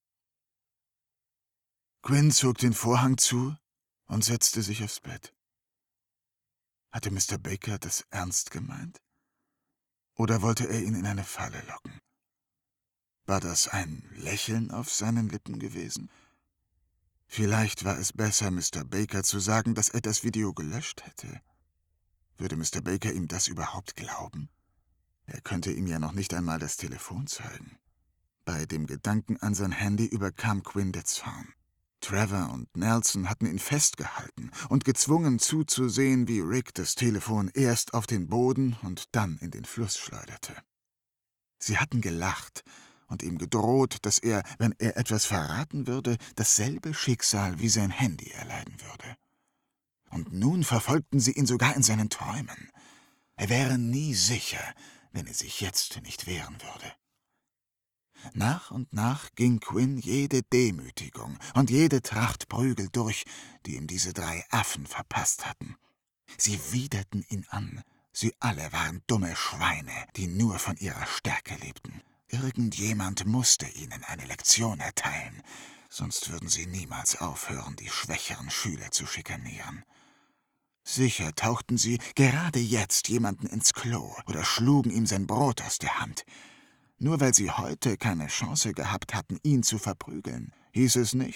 Quinn zog den Vorhang zu und setzte sich aufs Bett. Hatte Mister Baker das ernst gemeint? Oder wollte er ihn in eine Falle locken? War das ein Lächeln auf seinen Lippen gewesen? Vielleicht war es besser, Mister Baker zu sagen, dass er das Video gelöscht hätte. Würde Mister Baker ihm das überhaupt glauben? Er könnte ihm ja noch nicht einmal das Telefon zeigen. Bei dem Gedanken an sein Handy überkam Quinn der Zorn. Trevor und Nelson hatten ihn festgehalten und gezwungen zuzusehen, wie Rick das Telefon erst auf den Boden und dann in den Fluss schleuderte. Sie hatten gelacht und ihm gedroht, dass er, wenn er etwas verraten würde, dasselbe Schicksal wie sein Handy erleiden würde. Und nun verfolgten sie ihn sogar in seinen Träumen. Er wäre nie sicher, wenn er sich jetzt nicht wehren würde. Nach und nach ging Quinn jede Demütigung und jede Tracht Prügel durch, die ihm diese drei Affen verpasst hatten. Sie widerten ihn an. Sie alle waren dumme Schweine, die nur von ihrer Stärke lebten. Irgendjemand musste ihnen eine Lektion erteilen, sonst würden sie niemals aufhören, die schwächeren Schüler zu schikanieren. Sicher tauchten sie gerade jetzt jemanden ins Klo oder schlugen ihm sein Brot aus der Hand. Nur weil sie heute keine Chance gehabt hatten, ihn zu verprügeln, hieß es nicht,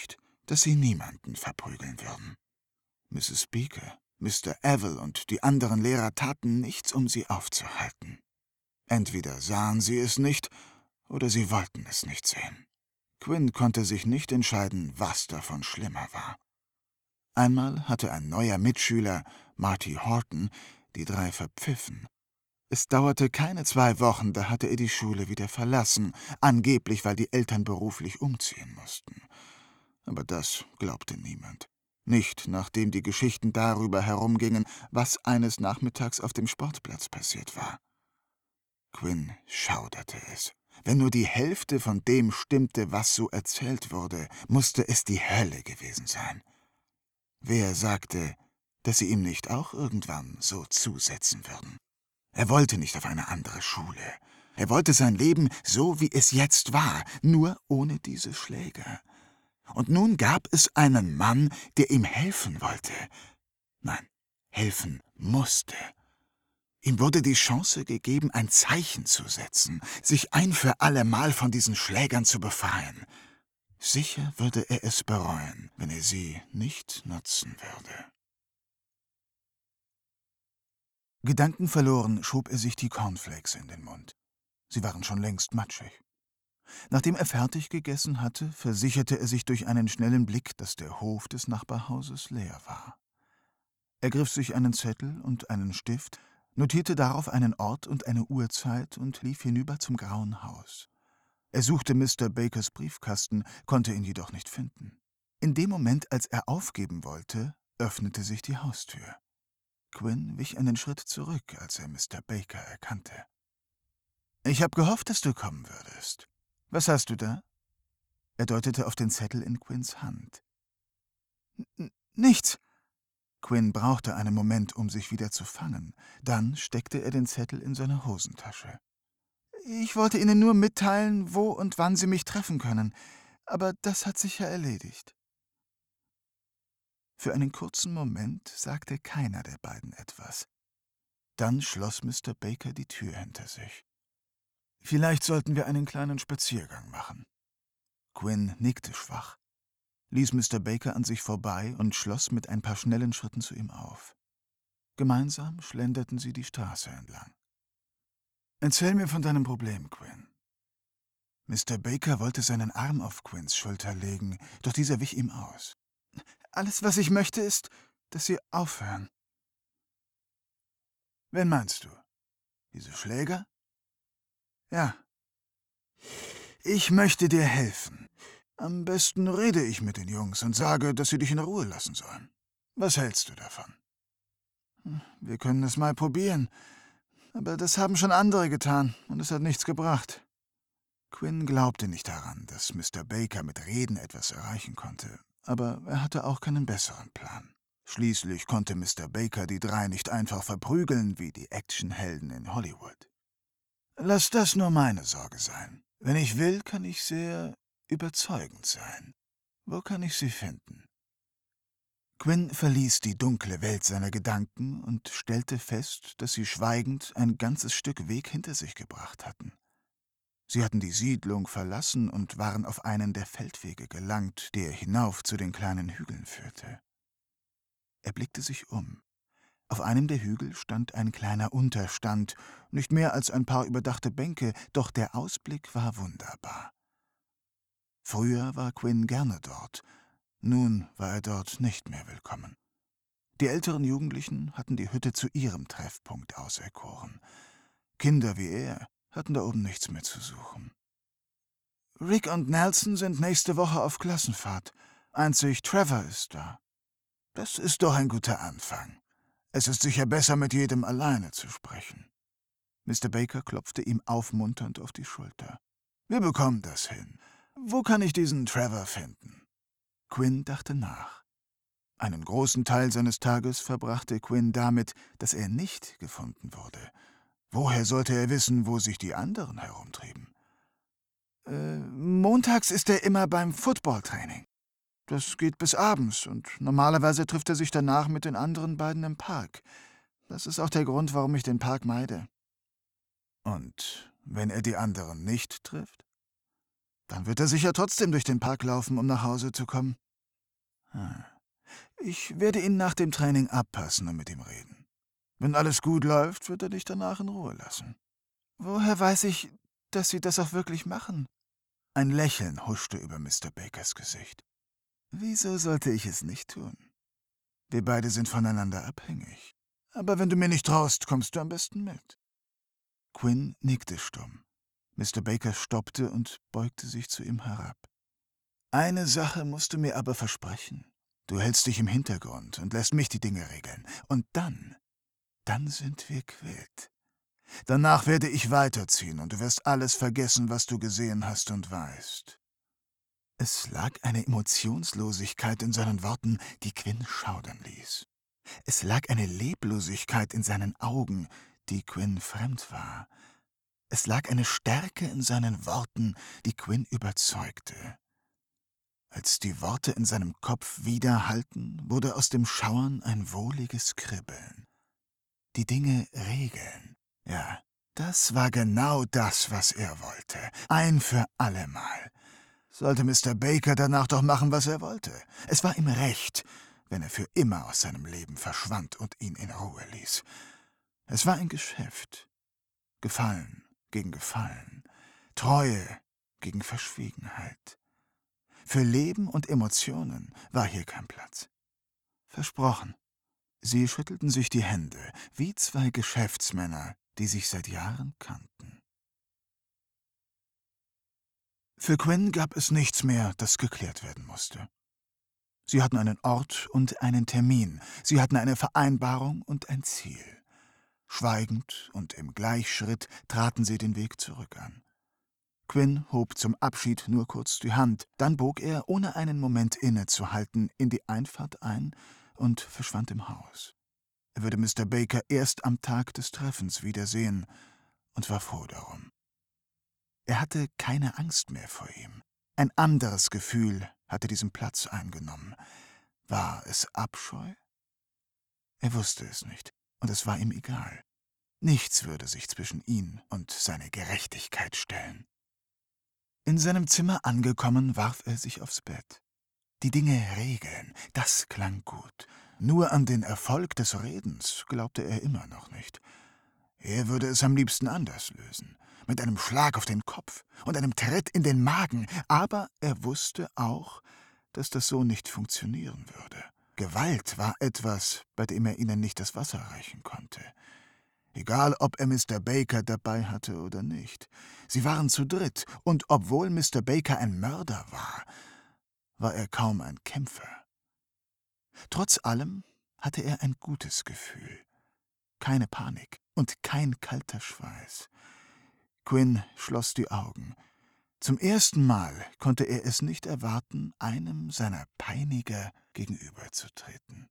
dass sie niemanden verprügeln würden. Misses Beaker, Mister Avil und die anderen Lehrer taten nichts, um sie aufzuhalten. Entweder sahen sie es nicht, oder sie wollten es nicht sehen. Quinn konnte sich nicht entscheiden, was davon schlimmer war. Einmal hatte ein neuer Mitschüler, Marty Horton, die drei verpfiffen. Es dauerte keine zwei Wochen, da hatte er die Schule wieder verlassen, angeblich, weil die Eltern beruflich umziehen mussten. Aber das glaubte niemand. Nicht, nachdem die Geschichten darüber herumgingen, was eines Nachmittags auf dem Sportplatz passiert war. Quinn schauderte es. Wenn nur die Hälfte von dem stimmte, was so erzählt wurde, musste es die Hölle gewesen sein. Wer sagte, dass sie ihm nicht auch irgendwann so zusetzen würden? Er wollte nicht auf eine andere Schule. Er wollte sein Leben so, wie es jetzt war, nur ohne diese Schläge. Und nun gab es einen Mann, der ihm helfen wollte. Nein, helfen musste. Ihm wurde die Chance gegeben, ein Zeichen zu setzen, sich ein für allemal von diesen Schlägern zu befreien. Sicher würde er es bereuen, wenn er sie nicht nutzen würde. Gedankenverloren schob er sich die Cornflakes in den Mund. Sie waren schon längst matschig. Nachdem er fertig gegessen hatte, versicherte er sich durch einen schnellen Blick, dass der Hof des Nachbarhauses leer war. Er griff sich einen Zettel und einen Stift, notierte darauf einen Ort und eine Uhrzeit und lief hinüber zum Grauen Haus. Er suchte Mister Bakers Briefkasten, konnte ihn jedoch nicht finden. In dem Moment, als er aufgeben wollte, öffnete sich die Haustür. Quinn wich einen Schritt zurück, als er Mister Baker erkannte. »Ich hab gehofft, dass du kommen würdest. Was hast du da?« Er deutete auf den Zettel in Quinns Hand. N- »Nichts.« Quinn brauchte einen Moment, um sich wieder zu fangen. Dann steckte er den Zettel in seine Hosentasche. »Ich wollte Ihnen nur mitteilen, wo und wann Sie mich treffen können. Aber das hat sich ja erledigt.« Für einen kurzen Moment sagte keiner der beiden etwas. Dann schloss Mister Baker die Tür hinter sich. »Vielleicht sollten wir einen kleinen Spaziergang machen.« Quinn nickte schwach, ließ Mister Baker an sich vorbei und schloss mit ein paar schnellen Schritten zu ihm auf. Gemeinsam schlenderten sie die Straße entlang. »Erzähl mir von deinem Problem, Quinn.« Mister Baker wollte seinen Arm auf Quinns Schulter legen, doch dieser wich ihm aus. »Alles, was ich möchte, ist, dass Sie aufhören.« »Wen meinst du? Diese Schläger?« »Ja. Ich möchte dir helfen. Am besten rede ich mit den Jungs und sage, dass sie dich in Ruhe lassen sollen. Was hältst du davon?« »Wir können es mal probieren. Aber das haben schon andere getan, und es hat nichts gebracht.« Quinn glaubte nicht daran, dass Mister Baker mit Reden etwas erreichen konnte, aber er hatte auch keinen besseren Plan. Schließlich konnte Mister Baker die drei nicht einfach verprügeln wie die Actionhelden in Hollywood. »Lass das nur meine Sorge sein. Wenn ich will, kann ich sehr überzeugend sein. Wo kann ich sie finden?« Quinn verließ die dunkle Welt seiner Gedanken und stellte fest, dass sie schweigend ein ganzes Stück Weg hinter sich gebracht hatten. Sie hatten die Siedlung verlassen und waren auf einen der Feldwege gelangt, der hinauf zu den kleinen Hügeln führte. Er blickte sich um. Auf einem der Hügel stand ein kleiner Unterstand, nicht mehr als ein paar überdachte Bänke, doch der Ausblick war wunderbar. Früher war Quinn gerne dort, nun war er dort nicht mehr willkommen. Die älteren Jugendlichen hatten die Hütte zu ihrem Treffpunkt auserkoren. Kinder wie er hatten da oben nichts mehr zu suchen. »Rick und Nelson sind nächste Woche auf Klassenfahrt. Einzig Trevor ist da.« »Das ist doch ein guter Anfang. Es ist sicher besser, mit jedem alleine zu sprechen.« Mister Baker klopfte ihm aufmunternd auf die Schulter. »Wir bekommen das hin. Wo kann ich diesen Trevor finden?« Quinn dachte nach. Einen großen Teil seines Tages verbrachte Quinn damit, dass er nicht gefunden wurde. Woher sollte er wissen, wo sich die anderen herumtrieben? Äh, montags ist er immer beim Footballtraining. Das geht bis abends und normalerweise trifft er sich danach mit den anderen beiden im Park. Das ist auch der Grund, warum ich den Park meide.« »Und wenn er die anderen nicht trifft?« »Dann wird er sicher trotzdem durch den Park laufen, um nach Hause zu kommen.« Hm. Ich werde ihn nach dem Training abpassen und mit ihm reden. Wenn alles gut läuft, wird er dich danach in Ruhe lassen. Woher weiß ich, dass Sie das auch wirklich machen? Ein Lächeln huschte über Mister Bakers Gesicht. Wieso sollte ich es nicht tun? Wir beide sind voneinander abhängig. Aber wenn du mir nicht traust, kommst du am besten mit. Quinn nickte stumm. Mister Baker stoppte und beugte sich zu ihm herab. Eine Sache musst du mir aber versprechen. Du hältst dich im Hintergrund und lässt mich die Dinge regeln. Und dann, dann sind wir quitt. Danach werde ich weiterziehen und du wirst alles vergessen, was du gesehen hast und weißt. Es lag eine Emotionslosigkeit in seinen Worten, die Quinn schaudern ließ. Es lag eine Leblosigkeit in seinen Augen, die Quinn fremd war. Es lag eine Stärke in seinen Worten, die Quinn überzeugte. Als die Worte in seinem Kopf widerhallten, wurde aus dem Schauern ein wohliges Kribbeln. Die Dinge regeln. Ja, das war genau das, was er wollte. Ein für allemal. Sollte Mister Baker danach doch machen, was er wollte. Es war ihm recht, wenn er für immer aus seinem Leben verschwand und ihn in Ruhe ließ. Es war ein Geschäft. Gefallen gegen Gefallen. Treue gegen Verschwiegenheit. Für Leben und Emotionen war hier kein Platz. Versprochen. Sie schüttelten sich die Hände, wie zwei Geschäftsmänner, die sich seit Jahren kannten. Für Quinn gab es nichts mehr, das geklärt werden musste. Sie hatten einen Ort und einen Termin, sie hatten eine Vereinbarung und ein Ziel. Schweigend und im Gleichschritt traten sie den Weg zurück an. Quinn hob zum Abschied nur kurz die Hand, dann bog er, ohne einen Moment innezuhalten, in die Einfahrt ein und verschwand im Haus. Er würde Mister Baker erst am Tag des Treffens wiedersehen und war froh darum. Er hatte keine Angst mehr vor ihm. Ein anderes Gefühl hatte diesen Platz eingenommen. War es Abscheu? Er wusste es nicht, und es war ihm egal. Nichts würde sich zwischen ihn und seine Gerechtigkeit stellen. In seinem Zimmer angekommen, warf er sich aufs Bett. Die Dinge regeln, das klang gut. Nur an den Erfolg des Redens glaubte er immer noch nicht. Er würde es am liebsten anders lösen, mit einem Schlag auf den Kopf und einem Tritt in den Magen, aber er wusste auch, dass das so nicht funktionieren würde. Gewalt war etwas, bei dem er ihnen nicht das Wasser reichen konnte. Egal, ob er Mister Baker dabei hatte oder nicht. Sie waren zu dritt, und obwohl Mister Baker ein Mörder war, war er kaum ein Kämpfer. Trotz allem hatte er ein gutes Gefühl. Keine Panik und kein kalter Schweiß. Quinn schloss die Augen. Zum ersten Mal konnte er es nicht erwarten, einem seiner Peiniger gegenüberzutreten.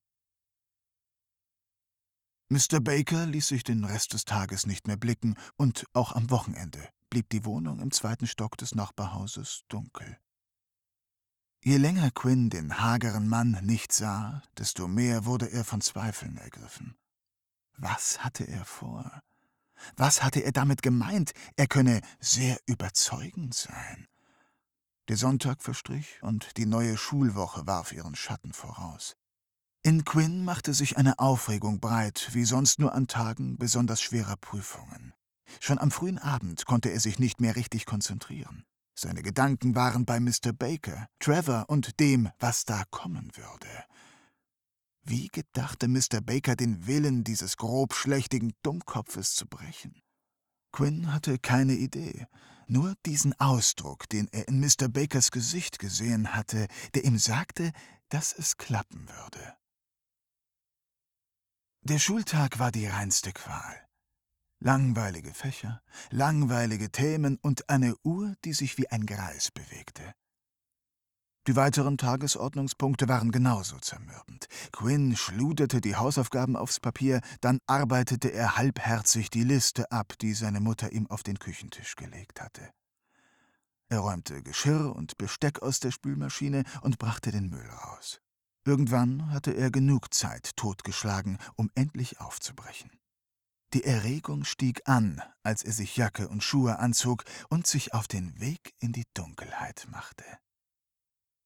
Mister Baker ließ sich den Rest des Tages nicht mehr blicken, und auch am Wochenende blieb die Wohnung im zweiten Stock des Nachbarhauses dunkel. Je länger Quinn den hageren Mann nicht sah, desto mehr wurde er von Zweifeln ergriffen. Was hatte er vor? Was hatte er damit gemeint, er könne sehr überzeugend sein? Der Sonntag verstrich, und die neue Schulwoche warf ihren Schatten voraus. In Quinn machte sich eine Aufregung breit, wie sonst nur an Tagen besonders schwerer Prüfungen. Schon am frühen Abend konnte er sich nicht mehr richtig konzentrieren. Seine Gedanken waren bei Mister Baker, Trevor und dem, was da kommen würde. Wie gedachte Mister Baker, den Willen dieses grobschlächtigen Dummkopfes zu brechen? Quinn hatte keine Idee, nur diesen Ausdruck, den er in Mister Bakers Gesicht gesehen hatte, der ihm sagte, dass es klappen würde. Der Schultag war die reinste Qual. Langweilige Fächer, langweilige Themen und eine Uhr, die sich wie ein Greis bewegte. Die weiteren Tagesordnungspunkte waren genauso zermürbend. Quinn schluderte die Hausaufgaben aufs Papier, dann arbeitete er halbherzig die Liste ab, die seine Mutter ihm auf den Küchentisch gelegt hatte. Er räumte Geschirr und Besteck aus der Spülmaschine und brachte den Müll raus. Irgendwann hatte er genug Zeit totgeschlagen, um endlich aufzubrechen. Die Erregung stieg an, als er sich Jacke und Schuhe anzog und sich auf den Weg in die Dunkelheit machte.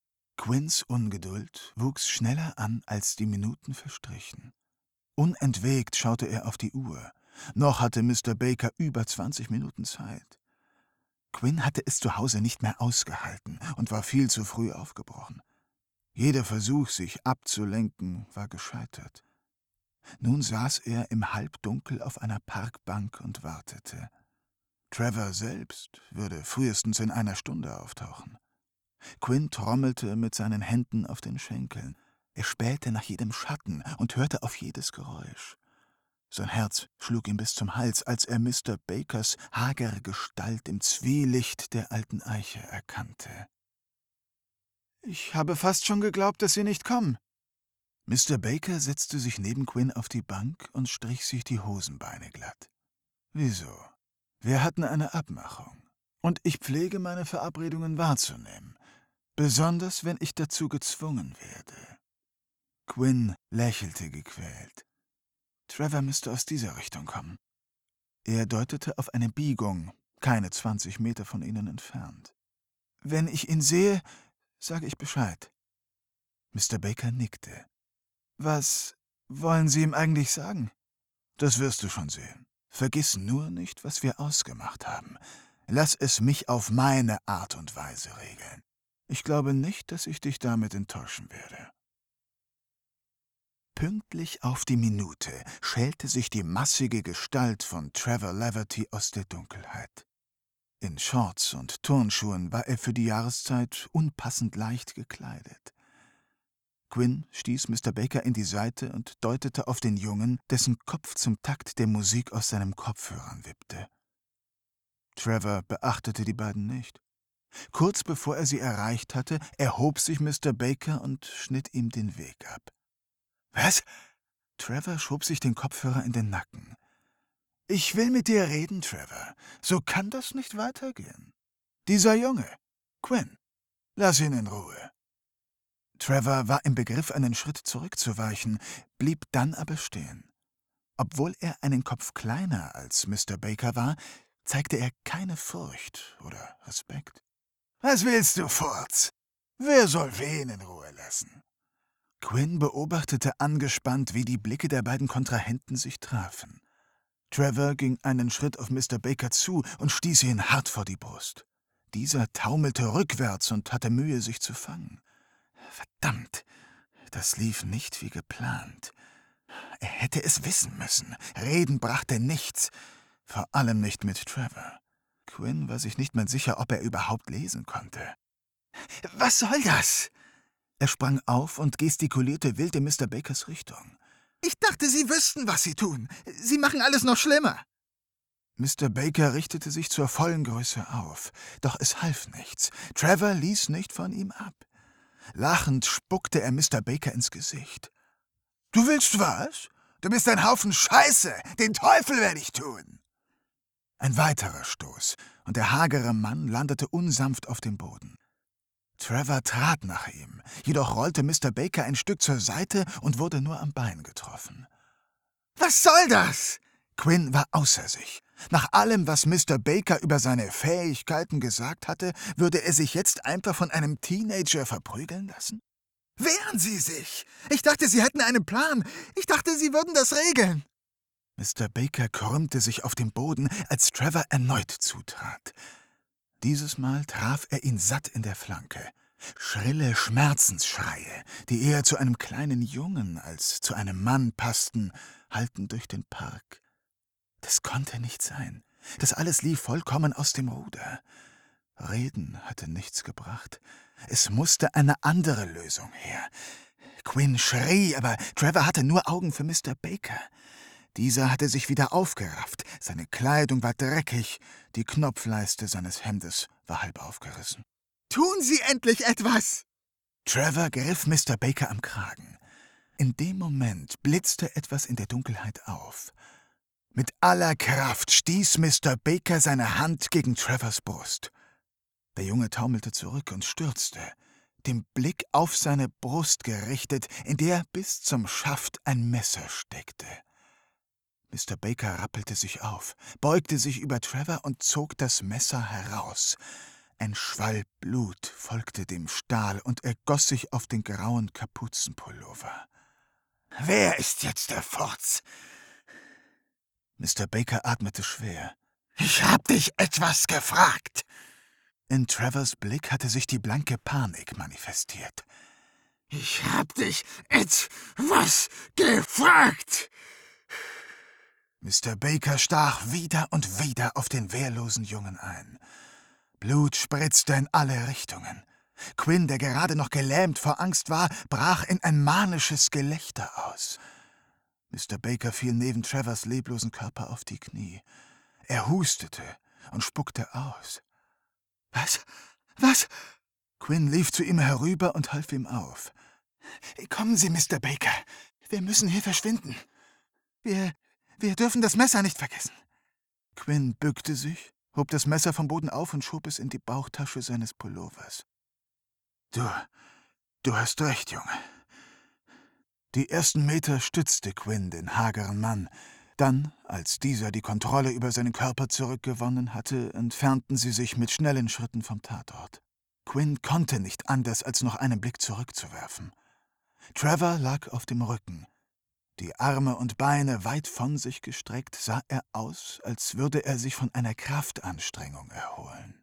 Quinns Ungeduld wuchs schneller an, als die Minuten verstrichen. Unentwegt schaute er auf die Uhr. Noch hatte Mister Baker über zwanzig Minuten Zeit. Quinn hatte es zu Hause nicht mehr ausgehalten und war viel zu früh aufgebrochen. Jeder Versuch, sich abzulenken, war gescheitert. Nun saß er im Halbdunkel auf einer Parkbank und wartete. Trevor selbst würde frühestens in einer Stunde auftauchen. Quinn trommelte mit seinen Händen auf den Schenkeln. Er spähte nach jedem Schatten und hörte auf jedes Geräusch. Sein Herz schlug ihm bis zum Hals, als er Mister Bakers hagere Gestalt im Zwielicht der alten Eiche erkannte. »Ich habe fast schon geglaubt, dass Sie nicht kommen.« Mister Baker setzte sich neben Quinn auf die Bank und strich sich die Hosenbeine glatt. »Wieso? Wir hatten eine Abmachung. Und ich pflege, meine Verabredungen wahrzunehmen, besonders wenn ich dazu gezwungen werde.« Quinn lächelte gequält. Trevor müsste aus dieser Richtung kommen. Er deutete auf eine Biegung, keine zwanzig Meter von ihnen entfernt. »Wenn ich ihn sehe, sage ich Bescheid.« Mister Baker nickte. »Was wollen Sie ihm eigentlich sagen?« »Das wirst du schon sehen. Vergiss nur nicht, was wir ausgemacht haben. Lass es mich auf meine Art und Weise regeln. Ich glaube nicht, dass ich dich damit enttäuschen werde.« Pünktlich auf die Minute schälte sich die massige Gestalt von Trevor Laverty aus der Dunkelheit. In Shorts und Turnschuhen war er für die Jahreszeit unpassend leicht gekleidet. Quinn stieß Mister Baker in die Seite und deutete auf den Jungen, dessen Kopf zum Takt der Musik aus seinen Kopfhörern wippte. Trevor beachtete die beiden nicht. Kurz bevor er sie erreicht hatte, erhob sich Mister Baker und schnitt ihm den Weg ab. »Was?« Trevor schob sich den Kopfhörer in den Nacken. »Ich will mit dir reden, Trevor. So kann das nicht weitergehen. Dieser Junge, Quinn, lass ihn in Ruhe.« Trevor war im Begriff, einen Schritt zurückzuweichen, blieb dann aber stehen. Obwohl er einen Kopf kleiner als Mister Baker war, zeigte er keine Furcht oder Respekt. »Was willst du, Furz? Wer soll wen in Ruhe lassen?« Quinn beobachtete angespannt, wie die Blicke der beiden Kontrahenten sich trafen. Trevor ging einen Schritt auf Mister Baker zu und stieß ihn hart vor die Brust. Dieser taumelte rückwärts und hatte Mühe, sich zu fangen. Verdammt, das lief nicht wie geplant. Er hätte es wissen müssen. Reden brachte nichts, vor allem nicht mit Trevor. Quinn war sich nicht mehr sicher, ob er überhaupt lesen konnte. »Was soll das?« Er sprang auf und gestikulierte wild in Mister Bakers Richtung. »Ich dachte, Sie wüssten, was Sie tun. Sie machen alles noch schlimmer.« Mister Baker richtete sich zur vollen Größe auf, doch es half nichts. Trevor ließ nicht von ihm ab. Lachend spuckte er Mister Baker ins Gesicht. »Du willst was? Du bist ein Haufen Scheiße! Den Teufel werde ich tun!« Ein weiterer Stoß, und der hagere Mann landete unsanft auf dem Boden. Trevor trat nach ihm, jedoch rollte Mister Baker ein Stück zur Seite und wurde nur am Bein getroffen. »Was soll das?« Quinn war außer sich. Nach allem, was Mister Baker über seine Fähigkeiten gesagt hatte, würde er sich jetzt einfach von einem Teenager verprügeln lassen? »Wehren Sie sich! Ich dachte, Sie hätten einen Plan. Ich dachte, Sie würden das regeln.« Mister Baker krümmte sich auf dem Boden, als Trevor erneut zutrat. Dieses Mal traf er ihn satt in der Flanke. Schrille Schmerzensschreie, die eher zu einem kleinen Jungen als zu einem Mann passten, hallten durch den Park. Das konnte nicht sein. Das alles lief vollkommen aus dem Ruder. Reden hatte nichts gebracht. Es musste eine andere Lösung her. Quinn schrie, aber Trevor hatte nur Augen für Mister Baker. Dieser hatte sich wieder aufgerafft, seine Kleidung war dreckig, die Knopfleiste seines Hemdes war halb aufgerissen. »Tun Sie endlich etwas!« Trevor griff Mister Baker am Kragen. In dem Moment blitzte etwas in der Dunkelheit auf. Mit aller Kraft stieß Mister Baker seine Hand gegen Trevors Brust. Der Junge taumelte zurück und stürzte, den Blick auf seine Brust gerichtet, in der bis zum Schaft ein Messer steckte. Mister Baker rappelte sich auf, beugte sich über Trevor und zog das Messer heraus. Ein Schwall Blut folgte dem Stahl und ergoss sich auf den grauen Kapuzenpullover. »Wer ist jetzt der Furz?« Mister Baker atmete schwer. »Ich hab dich etwas gefragt!« In Trevors Blick hatte sich die blanke Panik manifestiert. »Ich hab dich etwas gefragt!« Mister Baker stach wieder und wieder auf den wehrlosen Jungen ein. Blut spritzte in alle Richtungen. Quinn, der gerade noch gelähmt vor Angst war, brach in ein manisches Gelächter aus. Mister Baker fiel neben Trevors leblosen Körper auf die Knie. Er hustete und spuckte aus. »Was? Was?« Quinn lief zu ihm herüber und half ihm auf. »Kommen Sie, Mister Baker. Wir müssen hier verschwinden. Wir, wir dürfen das Messer nicht vergessen.« Quinn bückte sich, hob das Messer vom Boden auf und schob es in die Bauchtasche seines Pullovers. »Du, du hast recht, Junge.« Die ersten Meter stützte Quinn den hageren Mann. Dann, als dieser die Kontrolle über seinen Körper zurückgewonnen hatte, entfernten sie sich mit schnellen Schritten vom Tatort. Quinn konnte nicht anders, als noch einen Blick zurückzuwerfen. Trevor lag auf dem Rücken. Die Arme und Beine weit von sich gestreckt, sah er aus, als würde er sich von einer Kraftanstrengung erholen.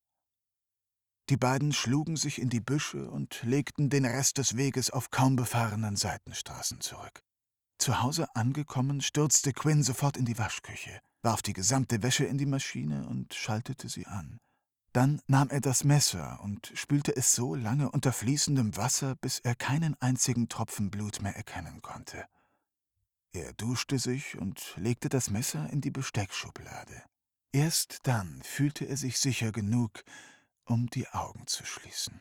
Die beiden schlugen sich in die Büsche und legten den Rest des Weges auf kaum befahrenen Seitenstraßen zurück. Zu Hause angekommen, stürzte Quinn sofort in die Waschküche, warf die gesamte Wäsche in die Maschine und schaltete sie an. Dann nahm er das Messer und spülte es so lange unter fließendem Wasser, bis er keinen einzigen Tropfen Blut mehr erkennen konnte. Er duschte sich und legte das Messer in die Besteckschublade. Erst dann fühlte er sich sicher genug, um die Augen zu schließen.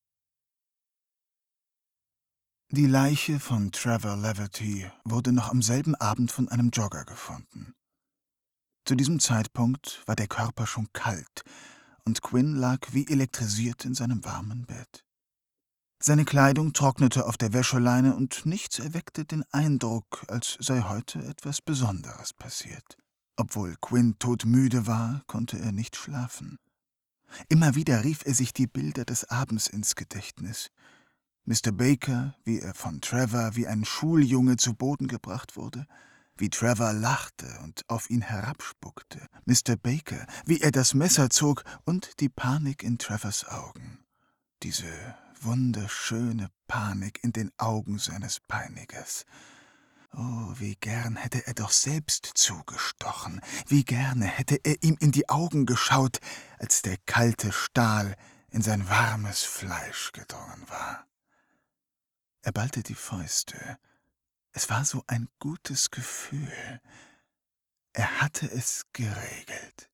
Die Leiche von Trevor Leverty wurde noch am selben Abend von einem Jogger gefunden. Zu diesem Zeitpunkt war der Körper schon kalt und Quinn lag wie elektrisiert in seinem warmen Bett. Seine Kleidung trocknete auf der Wäscheleine und nichts erweckte den Eindruck, als sei heute etwas Besonderes passiert. Obwohl Quinn todmüde war, konnte er nicht schlafen. Immer wieder rief er sich die Bilder des Abends ins Gedächtnis. Mister Baker, wie er von Trevor wie ein Schuljunge zu Boden gebracht wurde, wie Trevor lachte und auf ihn herabspuckte, Mister Baker, wie er das Messer zog und die Panik in Trevors Augen. Diese wunderschöne Panik in den Augen seines Peinigers. Oh, wie gern hätte er doch selbst zugestochen, wie gerne hätte er ihm in die Augen geschaut, als der kalte Stahl in sein warmes Fleisch gedrungen war. Er ballte die Fäuste. Es war so ein gutes Gefühl. Er hatte es geregelt.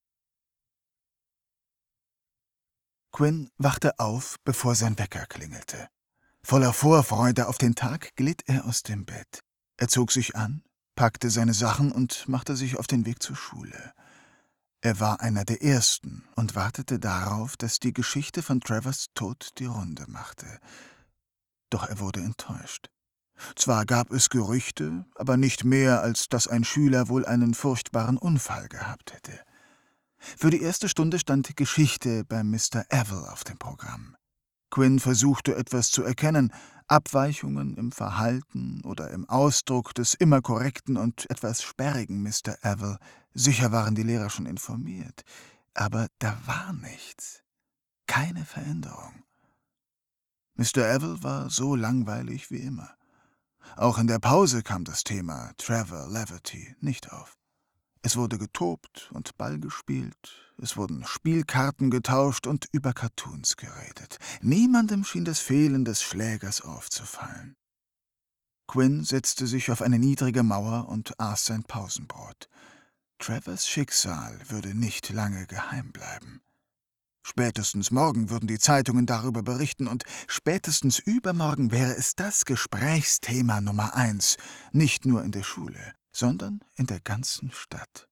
Quinn wachte auf, bevor sein Wecker klingelte. Voller Vorfreude auf den Tag glitt er aus dem Bett. Er zog sich an, packte seine Sachen und machte sich auf den Weg zur Schule. Er war einer der Ersten und wartete darauf, dass die Geschichte von Trevors Tod die Runde machte. Doch er wurde enttäuscht. Zwar gab es Gerüchte, aber nicht mehr, als dass ein Schüler wohl einen furchtbaren Unfall gehabt hätte. Für die erste Stunde stand Geschichte bei Mister Avil auf dem Programm. Quinn versuchte etwas zu erkennen, Abweichungen im Verhalten oder im Ausdruck des immer korrekten und etwas sperrigen Mister Avil. Sicher waren die Lehrer schon informiert, aber da war nichts. Keine Veränderung. Mister Avil war so langweilig wie immer. Auch in der Pause kam das Thema Trevor Leverty nicht auf. Es wurde getobt und Ball gespielt, es wurden Spielkarten getauscht und über Cartoons geredet. Niemandem schien das Fehlen des Schlägers aufzufallen. Quinn setzte sich auf eine niedrige Mauer und aß sein Pausenbrot. Trevors Schicksal würde nicht lange geheim bleiben. Spätestens morgen würden die Zeitungen darüber berichten und spätestens übermorgen wäre es das Gesprächsthema Nummer eins, nicht nur in der Schule, sondern in der ganzen Stadt.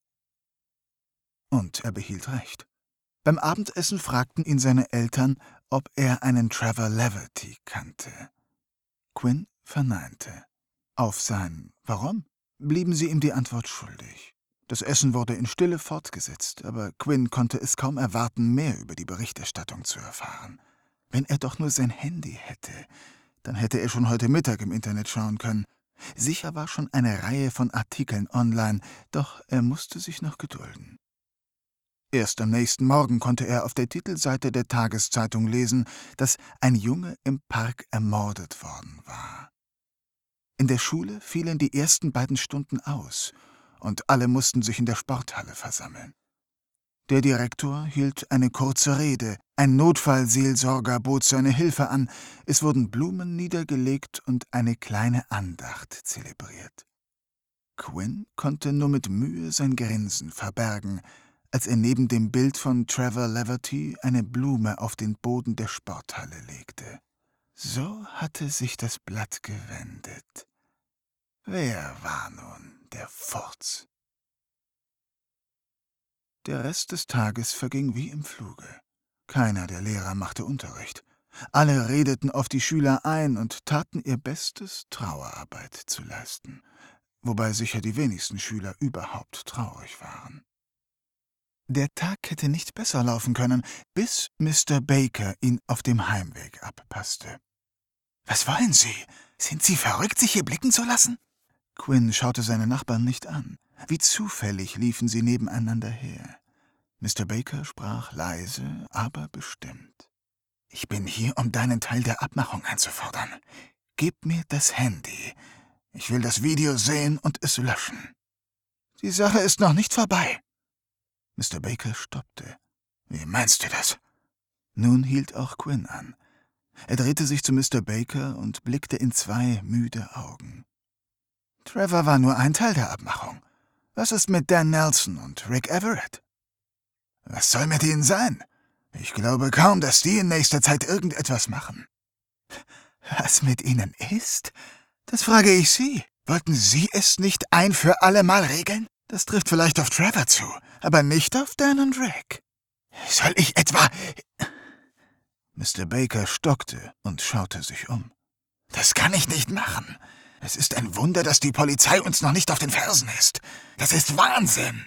Und er behielt recht. Beim Abendessen fragten ihn seine Eltern, ob er einen Trevor Leverty kannte. Quinn verneinte. Auf sein »Warum?« blieben sie ihm die Antwort schuldig. Das Essen wurde in Stille fortgesetzt, aber Quinn konnte es kaum erwarten, mehr über die Berichterstattung zu erfahren. Wenn er doch nur sein Handy hätte, dann hätte er schon heute Mittag im Internet schauen können. Sicher war schon eine Reihe von Artikeln online, doch er musste sich noch gedulden. Erst am nächsten Morgen konnte er auf der Titelseite der Tageszeitung lesen, dass ein Junge im Park ermordet worden war. In der Schule fielen die ersten beiden Stunden aus, und alle mussten sich in der Sporthalle versammeln. Der Direktor hielt eine kurze Rede, ein Notfallseelsorger bot seine Hilfe an, es wurden Blumen niedergelegt und eine kleine Andacht zelebriert. Quinn konnte nur mit Mühe sein Grinsen verbergen, als er neben dem Bild von Trevor Leverty eine Blume auf den Boden der Sporthalle legte. So hatte sich das Blatt gewendet. Wer war nun der Furz? Der Rest des Tages verging wie im Fluge. Keiner der Lehrer machte Unterricht. Alle redeten auf die Schüler ein und taten ihr Bestes, Trauerarbeit zu leisten, wobei sicher die wenigsten Schüler überhaupt traurig waren. Der Tag hätte nicht besser laufen können, bis Mister Baker ihn auf dem Heimweg abpasste. »Was wollen Sie? Sind Sie verrückt, sich hier blicken zu lassen?« Quinn schaute seine Nachbarn nicht an. Wie zufällig liefen sie nebeneinander her. Mister Baker sprach leise, aber bestimmt. »Ich bin hier, um deinen Teil der Abmachung einzufordern. Gib mir das Handy. Ich will das Video sehen und es löschen.« »Die Sache ist noch nicht vorbei.« Mister Baker stoppte. »Wie meinst du das?« Nun hielt auch Quinn an. Er drehte sich zu Mister Baker und blickte in zwei müde Augen. »Trevor war nur ein Teil der Abmachung. Was ist mit Dan Nelson und Rick Everett?« »Was soll mit ihnen sein? Ich glaube kaum, dass die in nächster Zeit irgendetwas machen.« »Was mit ihnen ist? Das frage ich Sie. Wollten Sie es nicht ein für alle Mal regeln? Das trifft vielleicht auf Trevor zu, aber nicht auf Dan und Rick. Soll ich etwa...« Mister Baker stockte und schaute sich um. »Das kann ich nicht machen. Es ist ein Wunder, dass die Polizei uns noch nicht auf den Fersen ist. Das ist Wahnsinn!«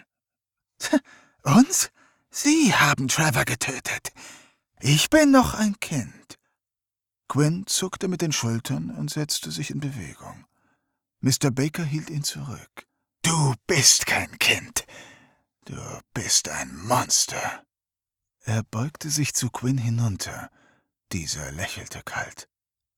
»Uns? Sie haben Trevor getötet. Ich bin noch ein Kind.« Quinn zuckte mit den Schultern und setzte sich in Bewegung. Mister Baker hielt ihn zurück. »Du bist kein Kind. Du bist ein Monster.« Er beugte sich zu Quinn hinunter. Dieser lächelte kalt.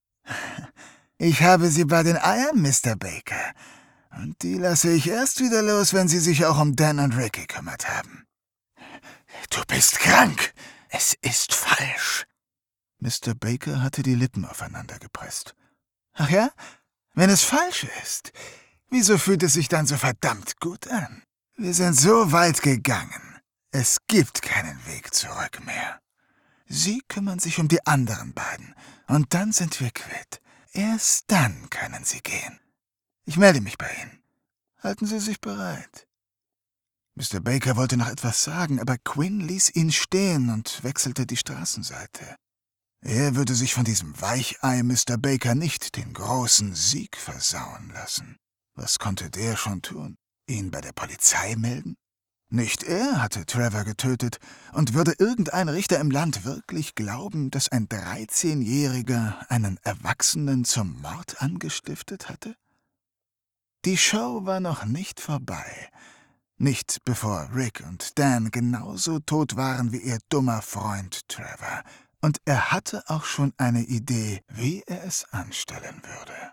»Ich habe Sie bei den Eiern, Mister Baker. Und die lasse ich erst wieder los, wenn Sie sich auch um Dan und Rick gekümmert haben.« »Du bist krank. Es ist falsch.« Mister Baker hatte die Lippen aufeinander gepresst. »Ach ja? Wenn es falsch ist, wieso fühlt es sich dann so verdammt gut an? Wir sind so weit gegangen. Es gibt keinen Weg zurück mehr. Sie kümmern sich um die anderen beiden, und dann sind wir quitt. Erst dann können Sie gehen. Ich melde mich bei Ihnen. Halten Sie sich bereit.« Mister Baker wollte noch etwas sagen, aber Quinn ließ ihn stehen und wechselte die Straßenseite. Er würde sich von diesem Weichei Mister Baker nicht den großen Sieg versauen lassen. Was konnte der schon tun? Ihn bei der Polizei melden? Nicht er hatte Trevor getötet, und würde irgendein Richter im Land wirklich glauben, dass ein dreizehnjähriger einen Erwachsenen zum Mord angestiftet hatte? Die Show war noch nicht vorbei. Nicht bevor Rick und Dan genauso tot waren wie ihr dummer Freund Trevor. Und er hatte auch schon eine Idee, wie er es anstellen würde.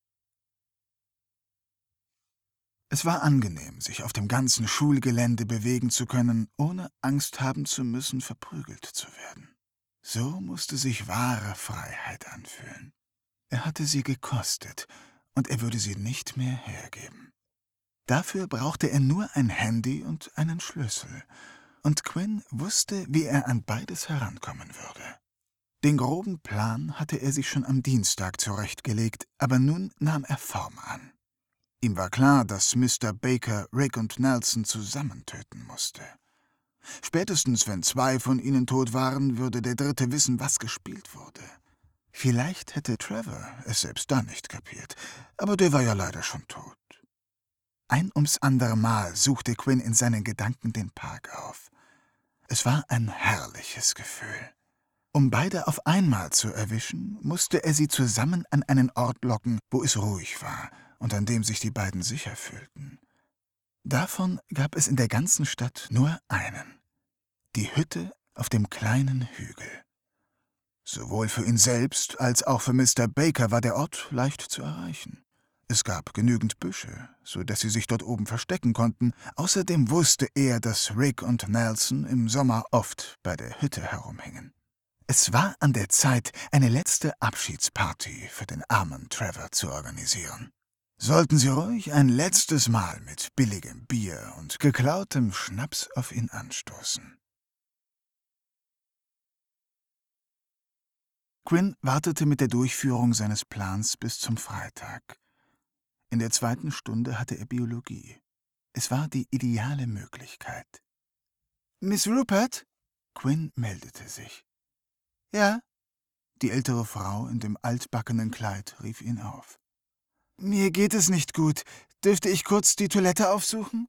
Es war angenehm, sich auf dem ganzen Schulgelände bewegen zu können, ohne Angst haben zu müssen, verprügelt zu werden. So musste sich wahre Freiheit anfühlen. Er hatte sie gekostet, und er würde sie nicht mehr hergeben. Dafür brauchte er nur ein Handy und einen Schlüssel, und Quinn wusste, wie er an beides herankommen würde. Den groben Plan hatte er sich schon am Dienstag zurechtgelegt, aber nun nahm er Form an. Ihm war klar, dass Mister Baker Rick und Nelson zusammen töten musste. Spätestens, wenn zwei von ihnen tot waren, würde der Dritte wissen, was gespielt wurde. Vielleicht hätte Trevor es selbst dann nicht kapiert, aber der war ja leider schon tot. Ein ums andere Mal suchte Quinn in seinen Gedanken den Park auf. Es war ein herrliches Gefühl. Um beide auf einmal zu erwischen, musste er sie zusammen an einen Ort locken, wo es ruhig war und an dem sich die beiden sicher fühlten. Davon gab es in der ganzen Stadt nur einen: die Hütte auf dem kleinen Hügel. Sowohl für ihn selbst als auch für Mister Baker war der Ort leicht zu erreichen. Es gab genügend Büsche, so dass sie sich dort oben verstecken konnten. Außerdem wusste er, dass Rick und Nelson im Sommer oft bei der Hütte herumhingen. Es war an der Zeit, eine letzte Abschiedsparty für den armen Trevor zu organisieren. Sollten sie ruhig ein letztes Mal mit billigem Bier und geklautem Schnaps auf ihn anstoßen. Quinn wartete mit der Durchführung seines Plans bis zum Freitag. In der zweiten Stunde hatte er Biologie. Es war die ideale Möglichkeit. »Miss Rupert?« Quinn meldete sich. »Ja?« Die ältere Frau in dem altbackenen Kleid rief ihn auf. »Mir geht es nicht gut. Dürfte ich kurz die Toilette aufsuchen?«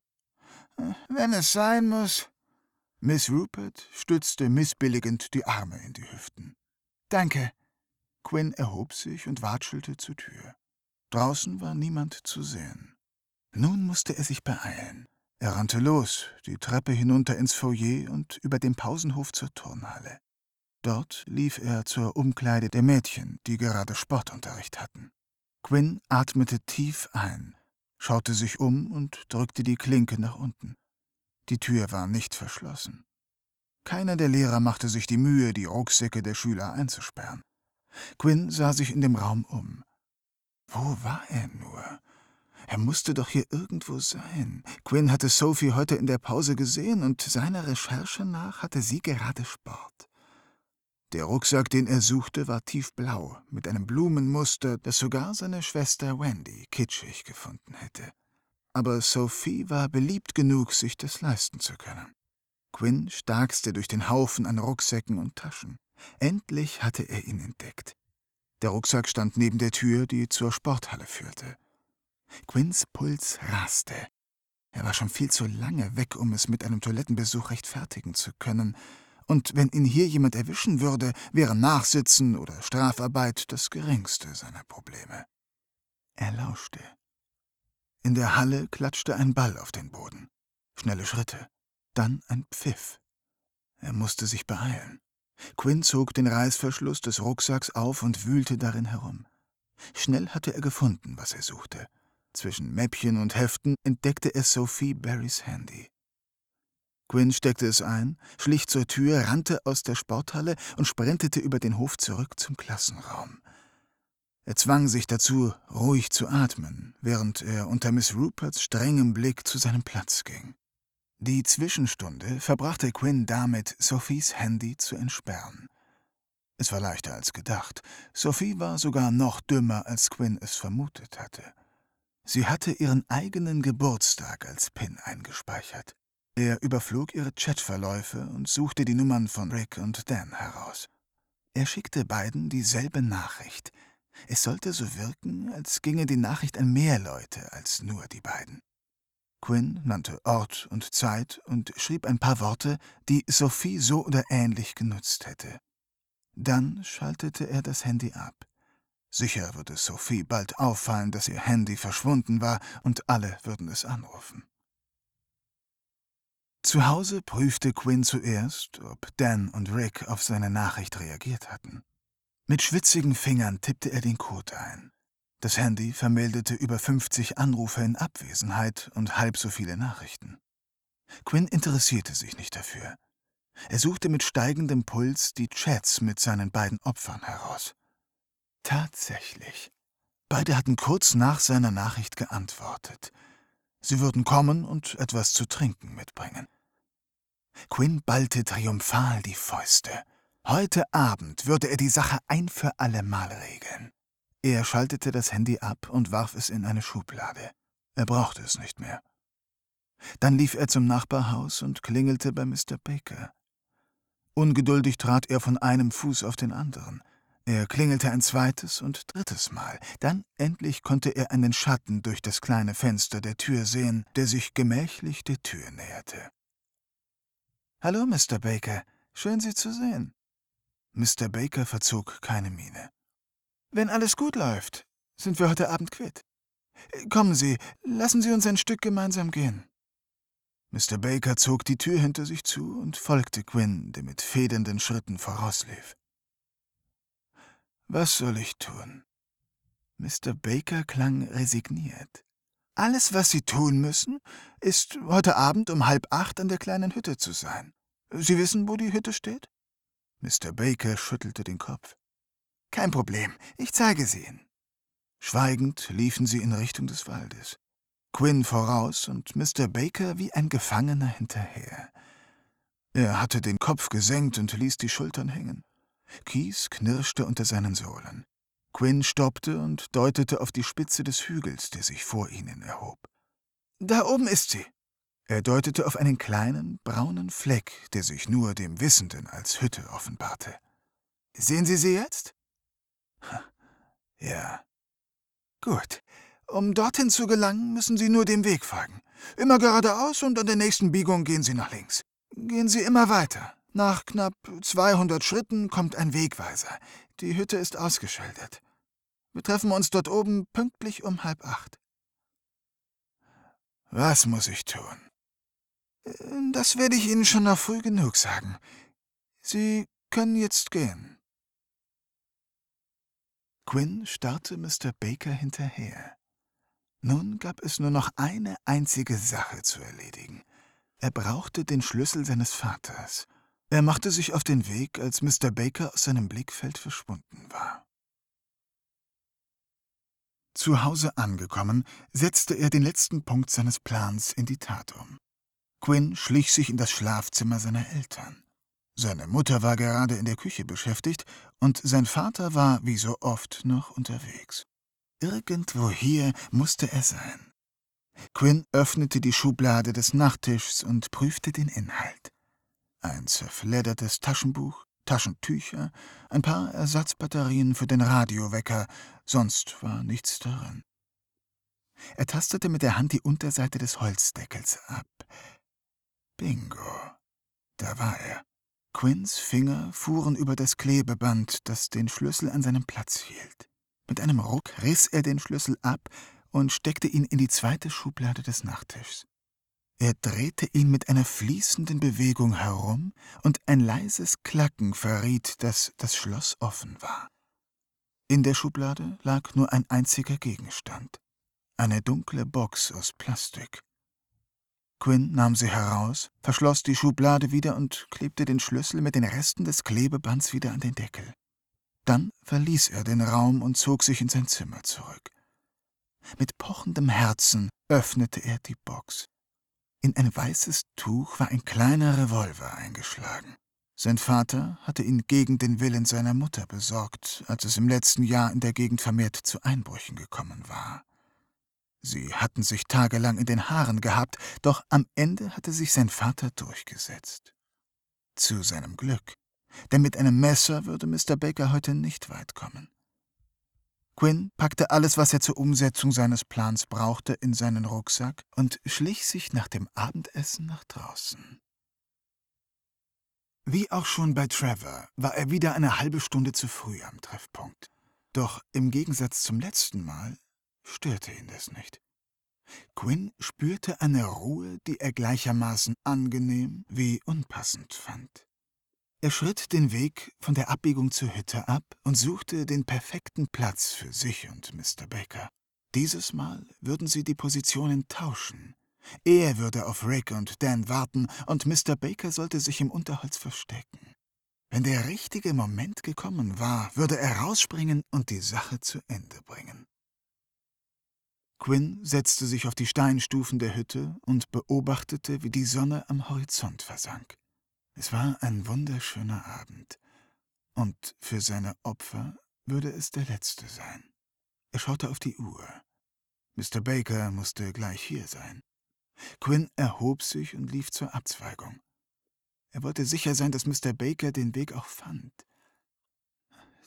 »Wenn es sein muss.« Miss Rupert stützte missbilligend die Arme in die Hüften. »Danke.« Quinn erhob sich und watschelte zur Tür. Draußen war niemand zu sehen. Nun musste er sich beeilen. Er rannte los, die Treppe hinunter ins Foyer und über den Pausenhof zur Turnhalle. Dort lief er zur Umkleide der Mädchen, die gerade Sportunterricht hatten. Quinn atmete tief ein, schaute sich um und drückte die Klinke nach unten. Die Tür war nicht verschlossen. Keiner der Lehrer machte sich die Mühe, die Rucksäcke der Schüler einzusperren. Quinn sah sich in dem Raum um. Wo war er nur? Er musste doch hier irgendwo sein. Quinn hatte Sophie heute in der Pause gesehen und seiner Recherche nach hatte sie gerade Sport. Der Rucksack, den er suchte, war tiefblau, mit einem Blumenmuster, das sogar seine Schwester Wendy kitschig gefunden hätte. Aber Sophie war beliebt genug, sich das leisten zu können. Quinn starkste durch den Haufen an Rucksäcken und Taschen. Endlich hatte er ihn entdeckt. Der Rucksack stand neben der Tür, die zur Sporthalle führte. Quinns Puls raste. Er war schon viel zu lange weg, um es mit einem Toilettenbesuch rechtfertigen zu können. Und wenn ihn hier jemand erwischen würde, wäre Nachsitzen oder Strafarbeit das geringste seiner Probleme. Er lauschte. In der Halle klatschte ein Ball auf den Boden. Schnelle Schritte. Dann ein Pfiff. Er musste sich beeilen. Quinn zog den Reißverschluss des Rucksacks auf und wühlte darin herum. Schnell hatte er gefunden, was er suchte. Zwischen Mäppchen und Heften entdeckte er Sophie Barrys Handy. Quinn steckte es ein, schlich zur Tür, rannte aus der Sporthalle und sprintete über den Hof zurück zum Klassenraum. Er zwang sich dazu, ruhig zu atmen, während er unter Miss Ruperts strengem Blick zu seinem Platz ging. Die Zwischenstunde verbrachte Quinn damit, Sophies Handy zu entsperren. Es war leichter als gedacht. Sophie war sogar noch dümmer, als Quinn es vermutet hatte. Sie hatte ihren eigenen Geburtstag als PIN eingespeichert. Er überflog ihre Chatverläufe und suchte die Nummern von Rick und Dan heraus. Er schickte beiden dieselbe Nachricht. Es sollte so wirken, als ginge die Nachricht an mehr Leute als nur die beiden. Quinn nannte Ort und Zeit und schrieb ein paar Worte, die Sophie so oder ähnlich genutzt hätte. Dann schaltete er das Handy ab. Sicher würde Sophie bald auffallen, dass ihr Handy verschwunden war, und alle würden es anrufen. Zu Hause prüfte Quinn zuerst, ob Dan und Rick auf seine Nachricht reagiert hatten. Mit schwitzigen Fingern tippte er den Code ein. Das Handy vermeldete über fünfzig Anrufe in Abwesenheit und halb so viele Nachrichten. Quinn interessierte sich nicht dafür. Er suchte mit steigendem Puls die Chats mit seinen beiden Opfern heraus. Tatsächlich. Beide hatten kurz nach seiner Nachricht geantwortet. Sie würden kommen und etwas zu trinken mitbringen. Quinn ballte triumphal die Fäuste. Heute Abend würde er die Sache ein für alle Mal regeln. Er schaltete das Handy ab und warf es in eine Schublade. Er brauchte es nicht mehr. Dann lief er zum Nachbarhaus und klingelte bei Mister Baker. Ungeduldig trat er von einem Fuß auf den anderen. Er klingelte ein zweites und drittes Mal. Dann endlich konnte er einen Schatten durch das kleine Fenster der Tür sehen, der sich gemächlich der Tür näherte. »Hallo, Mister Baker. Schön, Sie zu sehen.« Mister Baker verzog keine Miene. »Wenn alles gut läuft, sind wir heute Abend quitt. Kommen Sie, lassen Sie uns ein Stück gemeinsam gehen.« Mister Baker zog die Tür hinter sich zu und folgte Quinn, der mit federnden Schritten vorauslief. »Was soll ich tun?« Mister Baker klang resigniert. »Alles, was Sie tun müssen, ist, heute Abend um halb acht an der kleinen Hütte zu sein. Sie wissen, wo die Hütte steht?« Mister Baker schüttelte den Kopf. »Kein Problem, ich zeige sie Ihnen.« Schweigend liefen sie in Richtung des Waldes. Quinn voraus und Mister Baker wie ein Gefangener hinterher. Er hatte den Kopf gesenkt und ließ die Schultern hängen. Kies knirschte unter seinen Sohlen. Quinn stoppte und deutete auf die Spitze des Hügels, der sich vor ihnen erhob. »Da oben ist sie!« Er deutete auf einen kleinen, braunen Fleck, der sich nur dem Wissenden als Hütte offenbarte. »Sehen Sie sie jetzt?« »Ja.« »Gut. Um dorthin zu gelangen, müssen Sie nur dem Weg folgen. Immer geradeaus und an der nächsten Biegung gehen Sie nach links. Gehen Sie immer weiter. Nach knapp zweihundert Schritten kommt ein Wegweiser. Die Hütte ist ausgeschildert. Wir treffen uns dort oben pünktlich um halb acht.« »Was muss ich tun?« »Das werde ich Ihnen schon noch früh genug sagen. Sie können jetzt gehen.« Quinn starrte Mister Baker hinterher. Nun gab es nur noch eine einzige Sache zu erledigen. Er brauchte den Schlüssel seines Vaters. Er machte sich auf den Weg, als Mister Baker aus seinem Blickfeld verschwunden war. Zu Hause angekommen, setzte er den letzten Punkt seines Plans in die Tat um. Quinn schlich sich in das Schlafzimmer seiner Eltern. Seine Mutter war gerade in der Küche beschäftigt und sein Vater war, wie so oft, noch unterwegs. Irgendwo hier musste er sein. Quinn öffnete die Schublade des Nachttischs und prüfte den Inhalt. Ein zerfleddertes Taschenbuch, Taschentücher, ein paar Ersatzbatterien für den Radiowecker, sonst war nichts darin. Er tastete mit der Hand die Unterseite des Holzdeckels ab. Bingo, da war er. Quinns Finger fuhren über das Klebeband, das den Schlüssel an seinem Platz hielt. Mit einem Ruck riss er den Schlüssel ab und steckte ihn in die zweite Schublade des Nachttischs. Er drehte ihn mit einer fließenden Bewegung herum, und ein leises Klacken verriet, dass das Schloss offen war. In der Schublade lag nur ein einziger Gegenstand: eine dunkle Box aus Plastik. Quinn nahm sie heraus, verschloss die Schublade wieder und klebte den Schlüssel mit den Resten des Klebebands wieder an den Deckel. Dann verließ er den Raum und zog sich in sein Zimmer zurück. Mit pochendem Herzen öffnete er die Box. In ein weißes Tuch war ein kleiner Revolver eingeschlagen. Sein Vater hatte ihn gegen den Willen seiner Mutter besorgt, als es im letzten Jahr in der Gegend vermehrt zu Einbrüchen gekommen war. Sie hatten sich tagelang in den Haaren gehabt, doch am Ende hatte sich sein Vater durchgesetzt. Zu seinem Glück, denn mit einem Messer würde Mister Baker heute nicht weit kommen. Quinn packte alles, was er zur Umsetzung seines Plans brauchte, in seinen Rucksack und schlich sich nach dem Abendessen nach draußen. Wie auch schon bei Trevor war er wieder eine halbe Stunde zu früh am Treffpunkt. Doch im Gegensatz zum letzten Mal störte ihn das nicht. Quinn spürte eine Ruhe, die er gleichermaßen angenehm wie unpassend fand. Er schritt den Weg von der Abbiegung zur Hütte ab und suchte den perfekten Platz für sich und Mister Baker. Dieses Mal würden sie die Positionen tauschen. Er würde auf Rick und Dan warten und Mister Baker sollte sich im Unterholz verstecken. Wenn der richtige Moment gekommen war, würde er rausspringen und die Sache zu Ende bringen. Quinn setzte sich auf die Steinstufen der Hütte und beobachtete, wie die Sonne am Horizont versank. Es war ein wunderschöner Abend, und für seine Opfer würde es der letzte sein. Er schaute auf die Uhr. Mister Baker musste gleich hier sein. Quinn erhob sich und lief zur Abzweigung. Er wollte sicher sein, dass Mister Baker den Weg auch fand.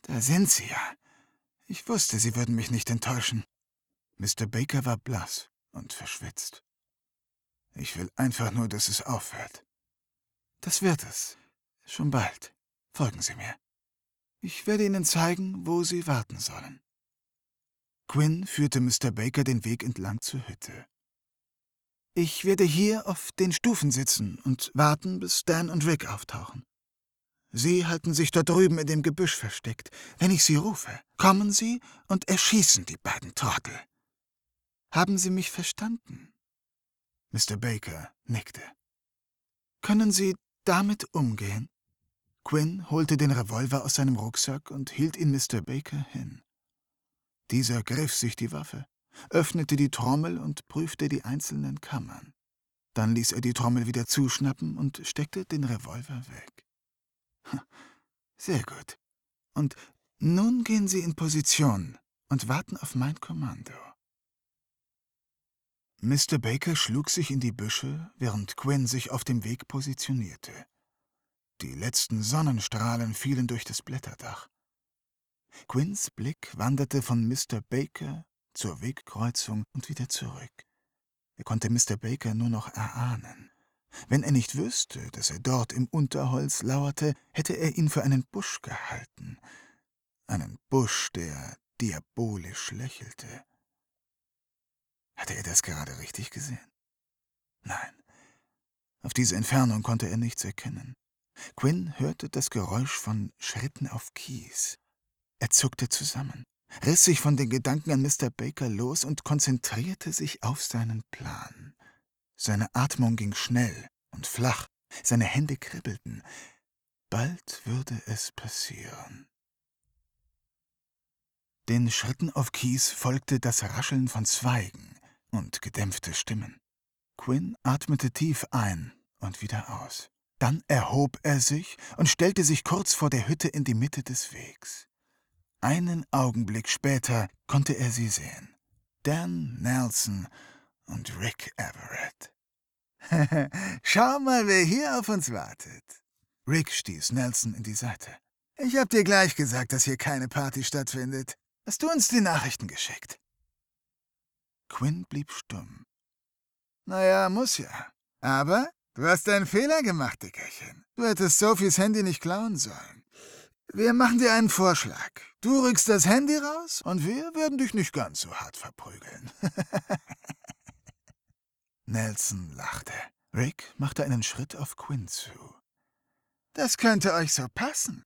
Da sind Sie ja. Ich wusste, Sie würden mich nicht enttäuschen. Mister Baker war blass und verschwitzt. Ich will einfach nur, dass es aufhört. Das wird es. Schon bald. Folgen Sie mir. Ich werde Ihnen zeigen, wo Sie warten sollen. Quinn führte Mister Baker den Weg entlang zur Hütte. Ich werde hier auf den Stufen sitzen und warten, bis Dan und Rick auftauchen. Sie halten sich dort drüben in dem Gebüsch versteckt. Wenn ich Sie rufe, kommen Sie und erschießen die beiden Trottel. Haben Sie mich verstanden? Mister Baker nickte. Können Sie damit umgehen? Quinn holte den Revolver aus seinem Rucksack und hielt ihn Mister Baker hin. Dieser griff sich die Waffe, öffnete die Trommel und prüfte die einzelnen Kammern. Dann ließ er die Trommel wieder zuschnappen und steckte den Revolver weg. Sehr gut. Und nun gehen Sie in Position und warten auf mein Kommando. Mister Baker schlug sich in die Büsche, während Quinn sich auf dem Weg positionierte. Die letzten Sonnenstrahlen fielen durch das Blätterdach. Quinns Blick wanderte von Mister Baker zur Wegkreuzung und wieder zurück. Er konnte Mister Baker nur noch erahnen. Wenn er nicht wüsste, dass er dort im Unterholz lauerte, hätte er ihn für einen Busch gehalten. Einen Busch, der diabolisch lächelte. Hatte er das gerade richtig gesehen? Nein. Auf diese Entfernung konnte er nichts erkennen. Quinn hörte das Geräusch von Schritten auf Kies. Er zuckte zusammen, riss sich von den Gedanken an Mister Baker los und konzentrierte sich auf seinen Plan. Seine Atmung ging schnell und flach, seine Hände kribbelten. Bald würde es passieren. Den Schritten auf Kies folgte das Rascheln von Zweigen und gedämpfte Stimmen. Quinn atmete tief ein und wieder aus. Dann erhob er sich und stellte sich kurz vor der Hütte in die Mitte des Wegs. Einen Augenblick später konnte er sie sehen. Dan Nelson und Rick Everett. »Schau mal, wer hier auf uns wartet.« Rick stieß Nelson in die Seite. »Ich hab dir gleich gesagt, dass hier keine Party stattfindet. Hast du uns die Nachrichten geschickt?« Quinn blieb stumm. »Naja, muss ja. Aber du hast einen Fehler gemacht, Dickerchen. Du hättest Sophies Handy nicht klauen sollen. Wir machen dir einen Vorschlag. Du rückst das Handy raus und wir werden dich nicht ganz so hart verprügeln.« Nelson lachte. Rick machte einen Schritt auf Quinn zu. »Das könnte euch so passen.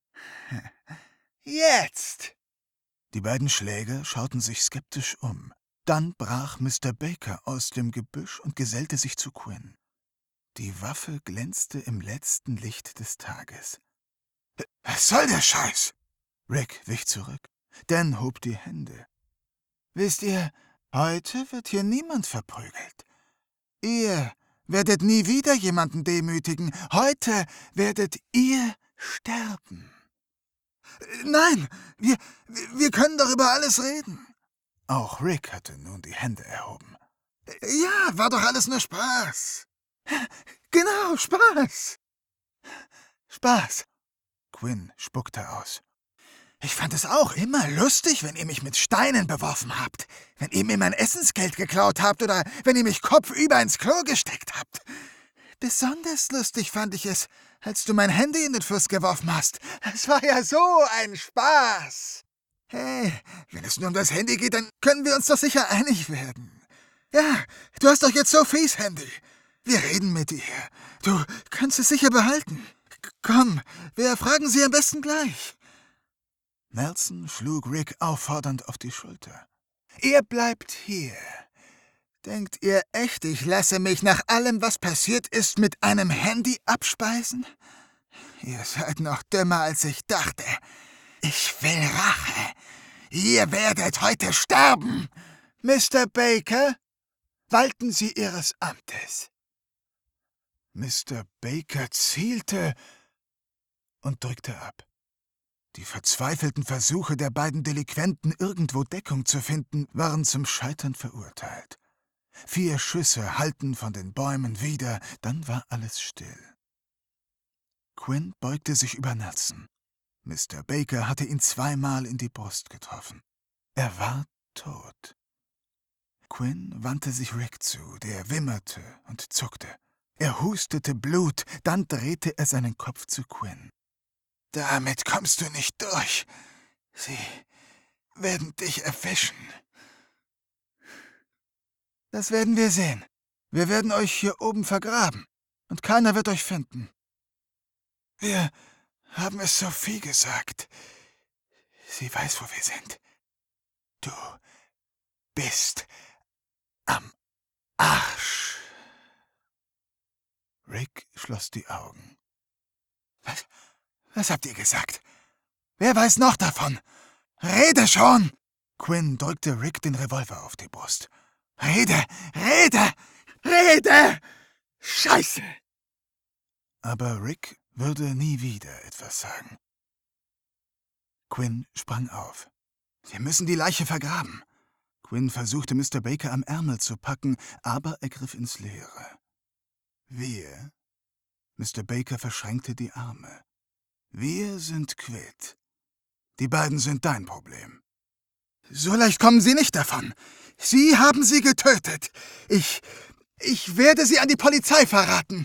Jetzt!« Die beiden Schläger schauten sich skeptisch um. Dann brach Mister Baker aus dem Gebüsch und gesellte sich zu Quinn. Die Waffe glänzte im letzten Licht des Tages. »Was soll der Scheiß?« Rick wich zurück. Dan hob die Hände. »Wisst ihr, heute wird hier niemand verprügelt. Ihr werdet nie wieder jemanden demütigen. Heute werdet ihr sterben.« »Nein, wir, wir können doch über alles reden.« Auch Rick hatte nun die Hände erhoben. »Ja, war doch alles nur Spaß.« »Genau, Spaß.« »Spaß.« Quinn spuckte aus. »Ich fand es auch immer lustig, wenn ihr mich mit Steinen beworfen habt, wenn ihr mir mein Essensgeld geklaut habt oder wenn ihr mich kopfüber ins Klo gesteckt habt. Besonders lustig fand ich es, als du mein Handy in den Fluss geworfen hast. Es war ja so ein Spaß. Hey, wenn es nur um das Handy geht, dann können wir uns doch sicher einig werden. Ja, du hast doch jetzt Sophies Handy. Wir reden mit ihr. Du kannst es sicher behalten. K- Komm, wir fragen sie am besten gleich.« Nelson schlug Rick auffordernd auf die Schulter. »Ihr bleibt hier. Denkt ihr echt, ich lasse mich nach allem, was passiert ist, mit einem Handy abspeisen? Ihr seid noch dümmer, als ich dachte. Ich will Rache. Ihr werdet heute sterben. Mister Baker, walten Sie Ihres Amtes.« Mister Baker zielte und drückte ab. Die verzweifelten Versuche der beiden Delinquenten, irgendwo Deckung zu finden, waren zum Scheitern verurteilt. Vier Schüsse hallten von den Bäumen wider, dann war alles still. Quinn beugte sich über Nelson. Mister Baker hatte ihn zweimal in die Brust getroffen. Er war tot. Quinn wandte sich Rick zu, der wimmerte und zuckte. Er hustete Blut, dann drehte er seinen Kopf zu Quinn. »Damit kommst du nicht durch. Sie werden dich erwischen.« »Das werden wir sehen. Wir werden euch hier oben vergraben, und keiner wird euch finden.« »Wir haben es Sophie gesagt. Sie weiß, wo wir sind. Du bist am Arsch.« Rick schloss die Augen. Was, was habt ihr gesagt? Wer weiß noch davon? Rede schon! Quinn drückte Rick den Revolver auf die Brust. Rede! Rede! Rede! Scheiße! Aber Rick würde nie wieder etwas sagen. Quinn sprang auf. Wir müssen die Leiche vergraben. Quinn versuchte, Mister Baker am Ärmel zu packen, aber er griff ins Leere. Wir? Mister Baker verschränkte die Arme. Wir sind quitt. Die beiden sind dein Problem. So leicht kommen Sie nicht davon. Sie haben sie getötet. Ich, ich werde Sie an die Polizei verraten.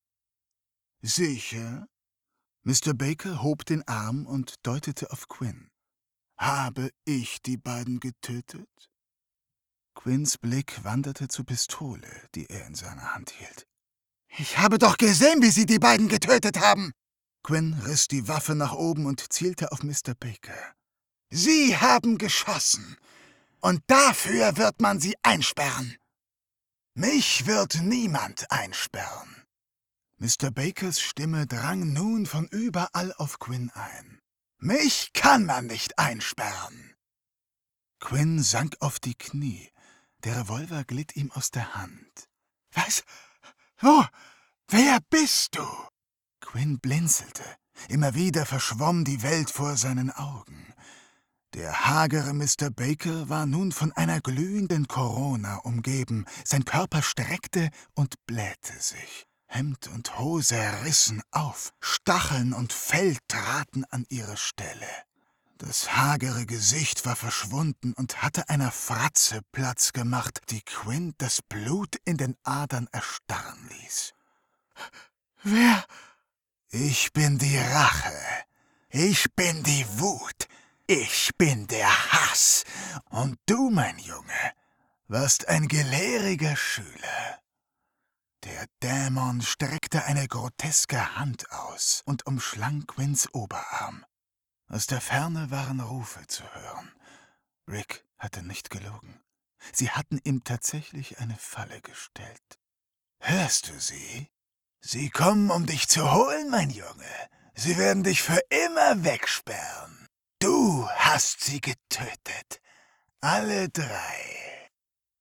Sicher? Mister Baker hob den Arm und deutete auf Quinn. Habe ich die beiden getötet? Quinns Blick wanderte zur Pistole, die er in seiner Hand hielt. »Ich habe doch gesehen, wie Sie die beiden getötet haben!« Quinn riss die Waffe nach oben und zielte auf Mister Baker. »Sie haben geschossen, und dafür wird man Sie einsperren. Mich wird niemand einsperren.« Mister Bakers Stimme drang nun von überall auf Quinn ein. »Mich kann man nicht einsperren!« Quinn sank auf die Knie. Der Revolver glitt ihm aus der Hand. »Was? Wo? Wer bist du?« Quinn blinzelte. Immer wieder verschwomm die Welt vor seinen Augen. Der hagere Mister Baker war nun von einer glühenden Korona umgeben. Sein Körper streckte und blähte sich. Hemd und Hose rissen auf. Stacheln und Fell traten an ihre Stelle. Das hagere Gesicht war verschwunden und hatte einer Fratze Platz gemacht, die Quinn das Blut in den Adern erstarren ließ. »Wer?« »Ich bin die Rache. Ich bin die Wut. Ich bin der Hass. Und du, mein Junge, warst ein gelehriger Schüler.« Der Dämon streckte eine groteske Hand aus und umschlang Quinns Oberarm. Aus der Ferne waren Rufe zu hören. Rick hatte nicht gelogen. Sie hatten ihm tatsächlich eine Falle gestellt. »Hörst du sie? Sie kommen, um dich zu holen, mein Junge. Sie werden dich für immer wegsperren. Du hast sie getötet. Alle drei.«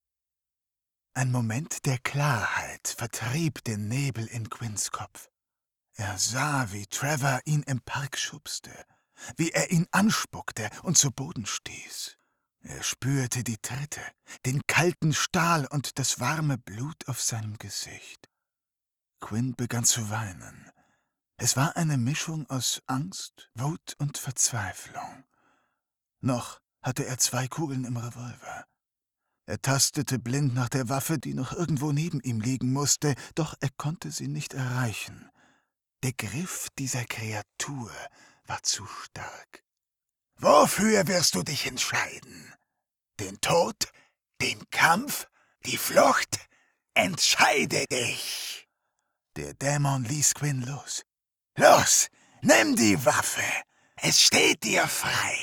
Ein Moment der Klarheit vertrieb den Nebel in Quinns Kopf. Er sah, wie Trevor ihn im Park schubste, wie er ihn anspuckte und zu Boden stieß. Er spürte die Tritte, den kalten Stahl und das warme Blut auf seinem Gesicht. Quinn begann zu weinen. Es war eine Mischung aus Angst, Wut und Verzweiflung. Noch hatte er zwei Kugeln im Revolver. Er tastete blind nach der Waffe, die noch irgendwo neben ihm liegen musste, doch er konnte sie nicht erreichen. Der Griff dieser Kreatur war zu stark. »Wofür wirst du dich entscheiden? Den Tod? Den Kampf? Die Flucht? Entscheide dich!« Der Dämon ließ Quinn los. »Los, nimm die Waffe! Es steht dir frei!«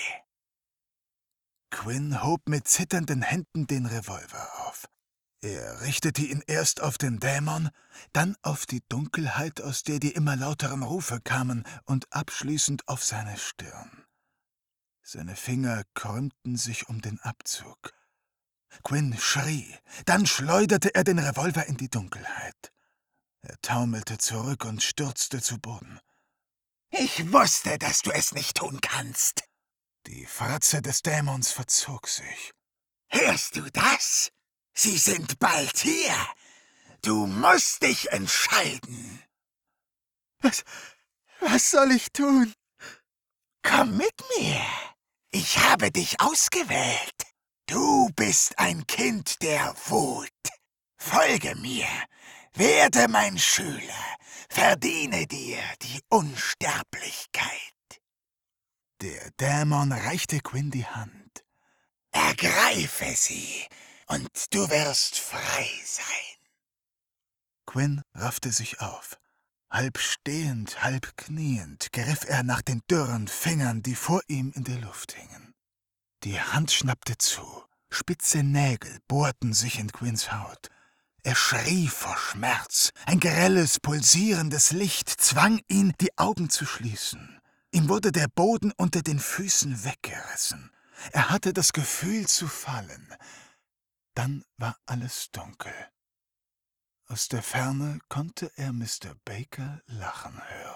Quinn hob mit zitternden Händen den Revolver auf. Er richtete ihn erst auf den Dämon, dann auf die Dunkelheit, aus der die immer lauteren Rufe kamen, und abschließend auf seine Stirn. Seine Finger krümmten sich um den Abzug. Quinn schrie, dann schleuderte er den Revolver in die Dunkelheit. Er taumelte zurück und stürzte zu Boden. »Ich wusste, dass du es nicht tun kannst!« Die Fratze des Dämons verzog sich. »Hörst du das? Sie sind bald hier! Du musst dich entscheiden!« »Was, was soll ich tun?« Komm mit mir. Ich habe dich ausgewählt. Du bist ein Kind der Wut. Folge mir. Werde mein Schüler. Verdiene dir die Unsterblichkeit. Der Dämon reichte Quinn die Hand. Ergreife sie, und du wirst frei sein. Quinn raffte sich auf. Halb stehend, halb kniend griff er nach den dürren Fingern, die vor ihm in der Luft hingen. Die Hand schnappte zu. Spitze Nägel bohrten sich in Quinns Haut. Er schrie vor Schmerz. Ein grelles, pulsierendes Licht zwang ihn, die Augen zu schließen. Ihm wurde der Boden unter den Füßen weggerissen. Er hatte das Gefühl zu fallen. Dann war alles dunkel. Aus der Ferne konnte er Mister Baker lachen hören.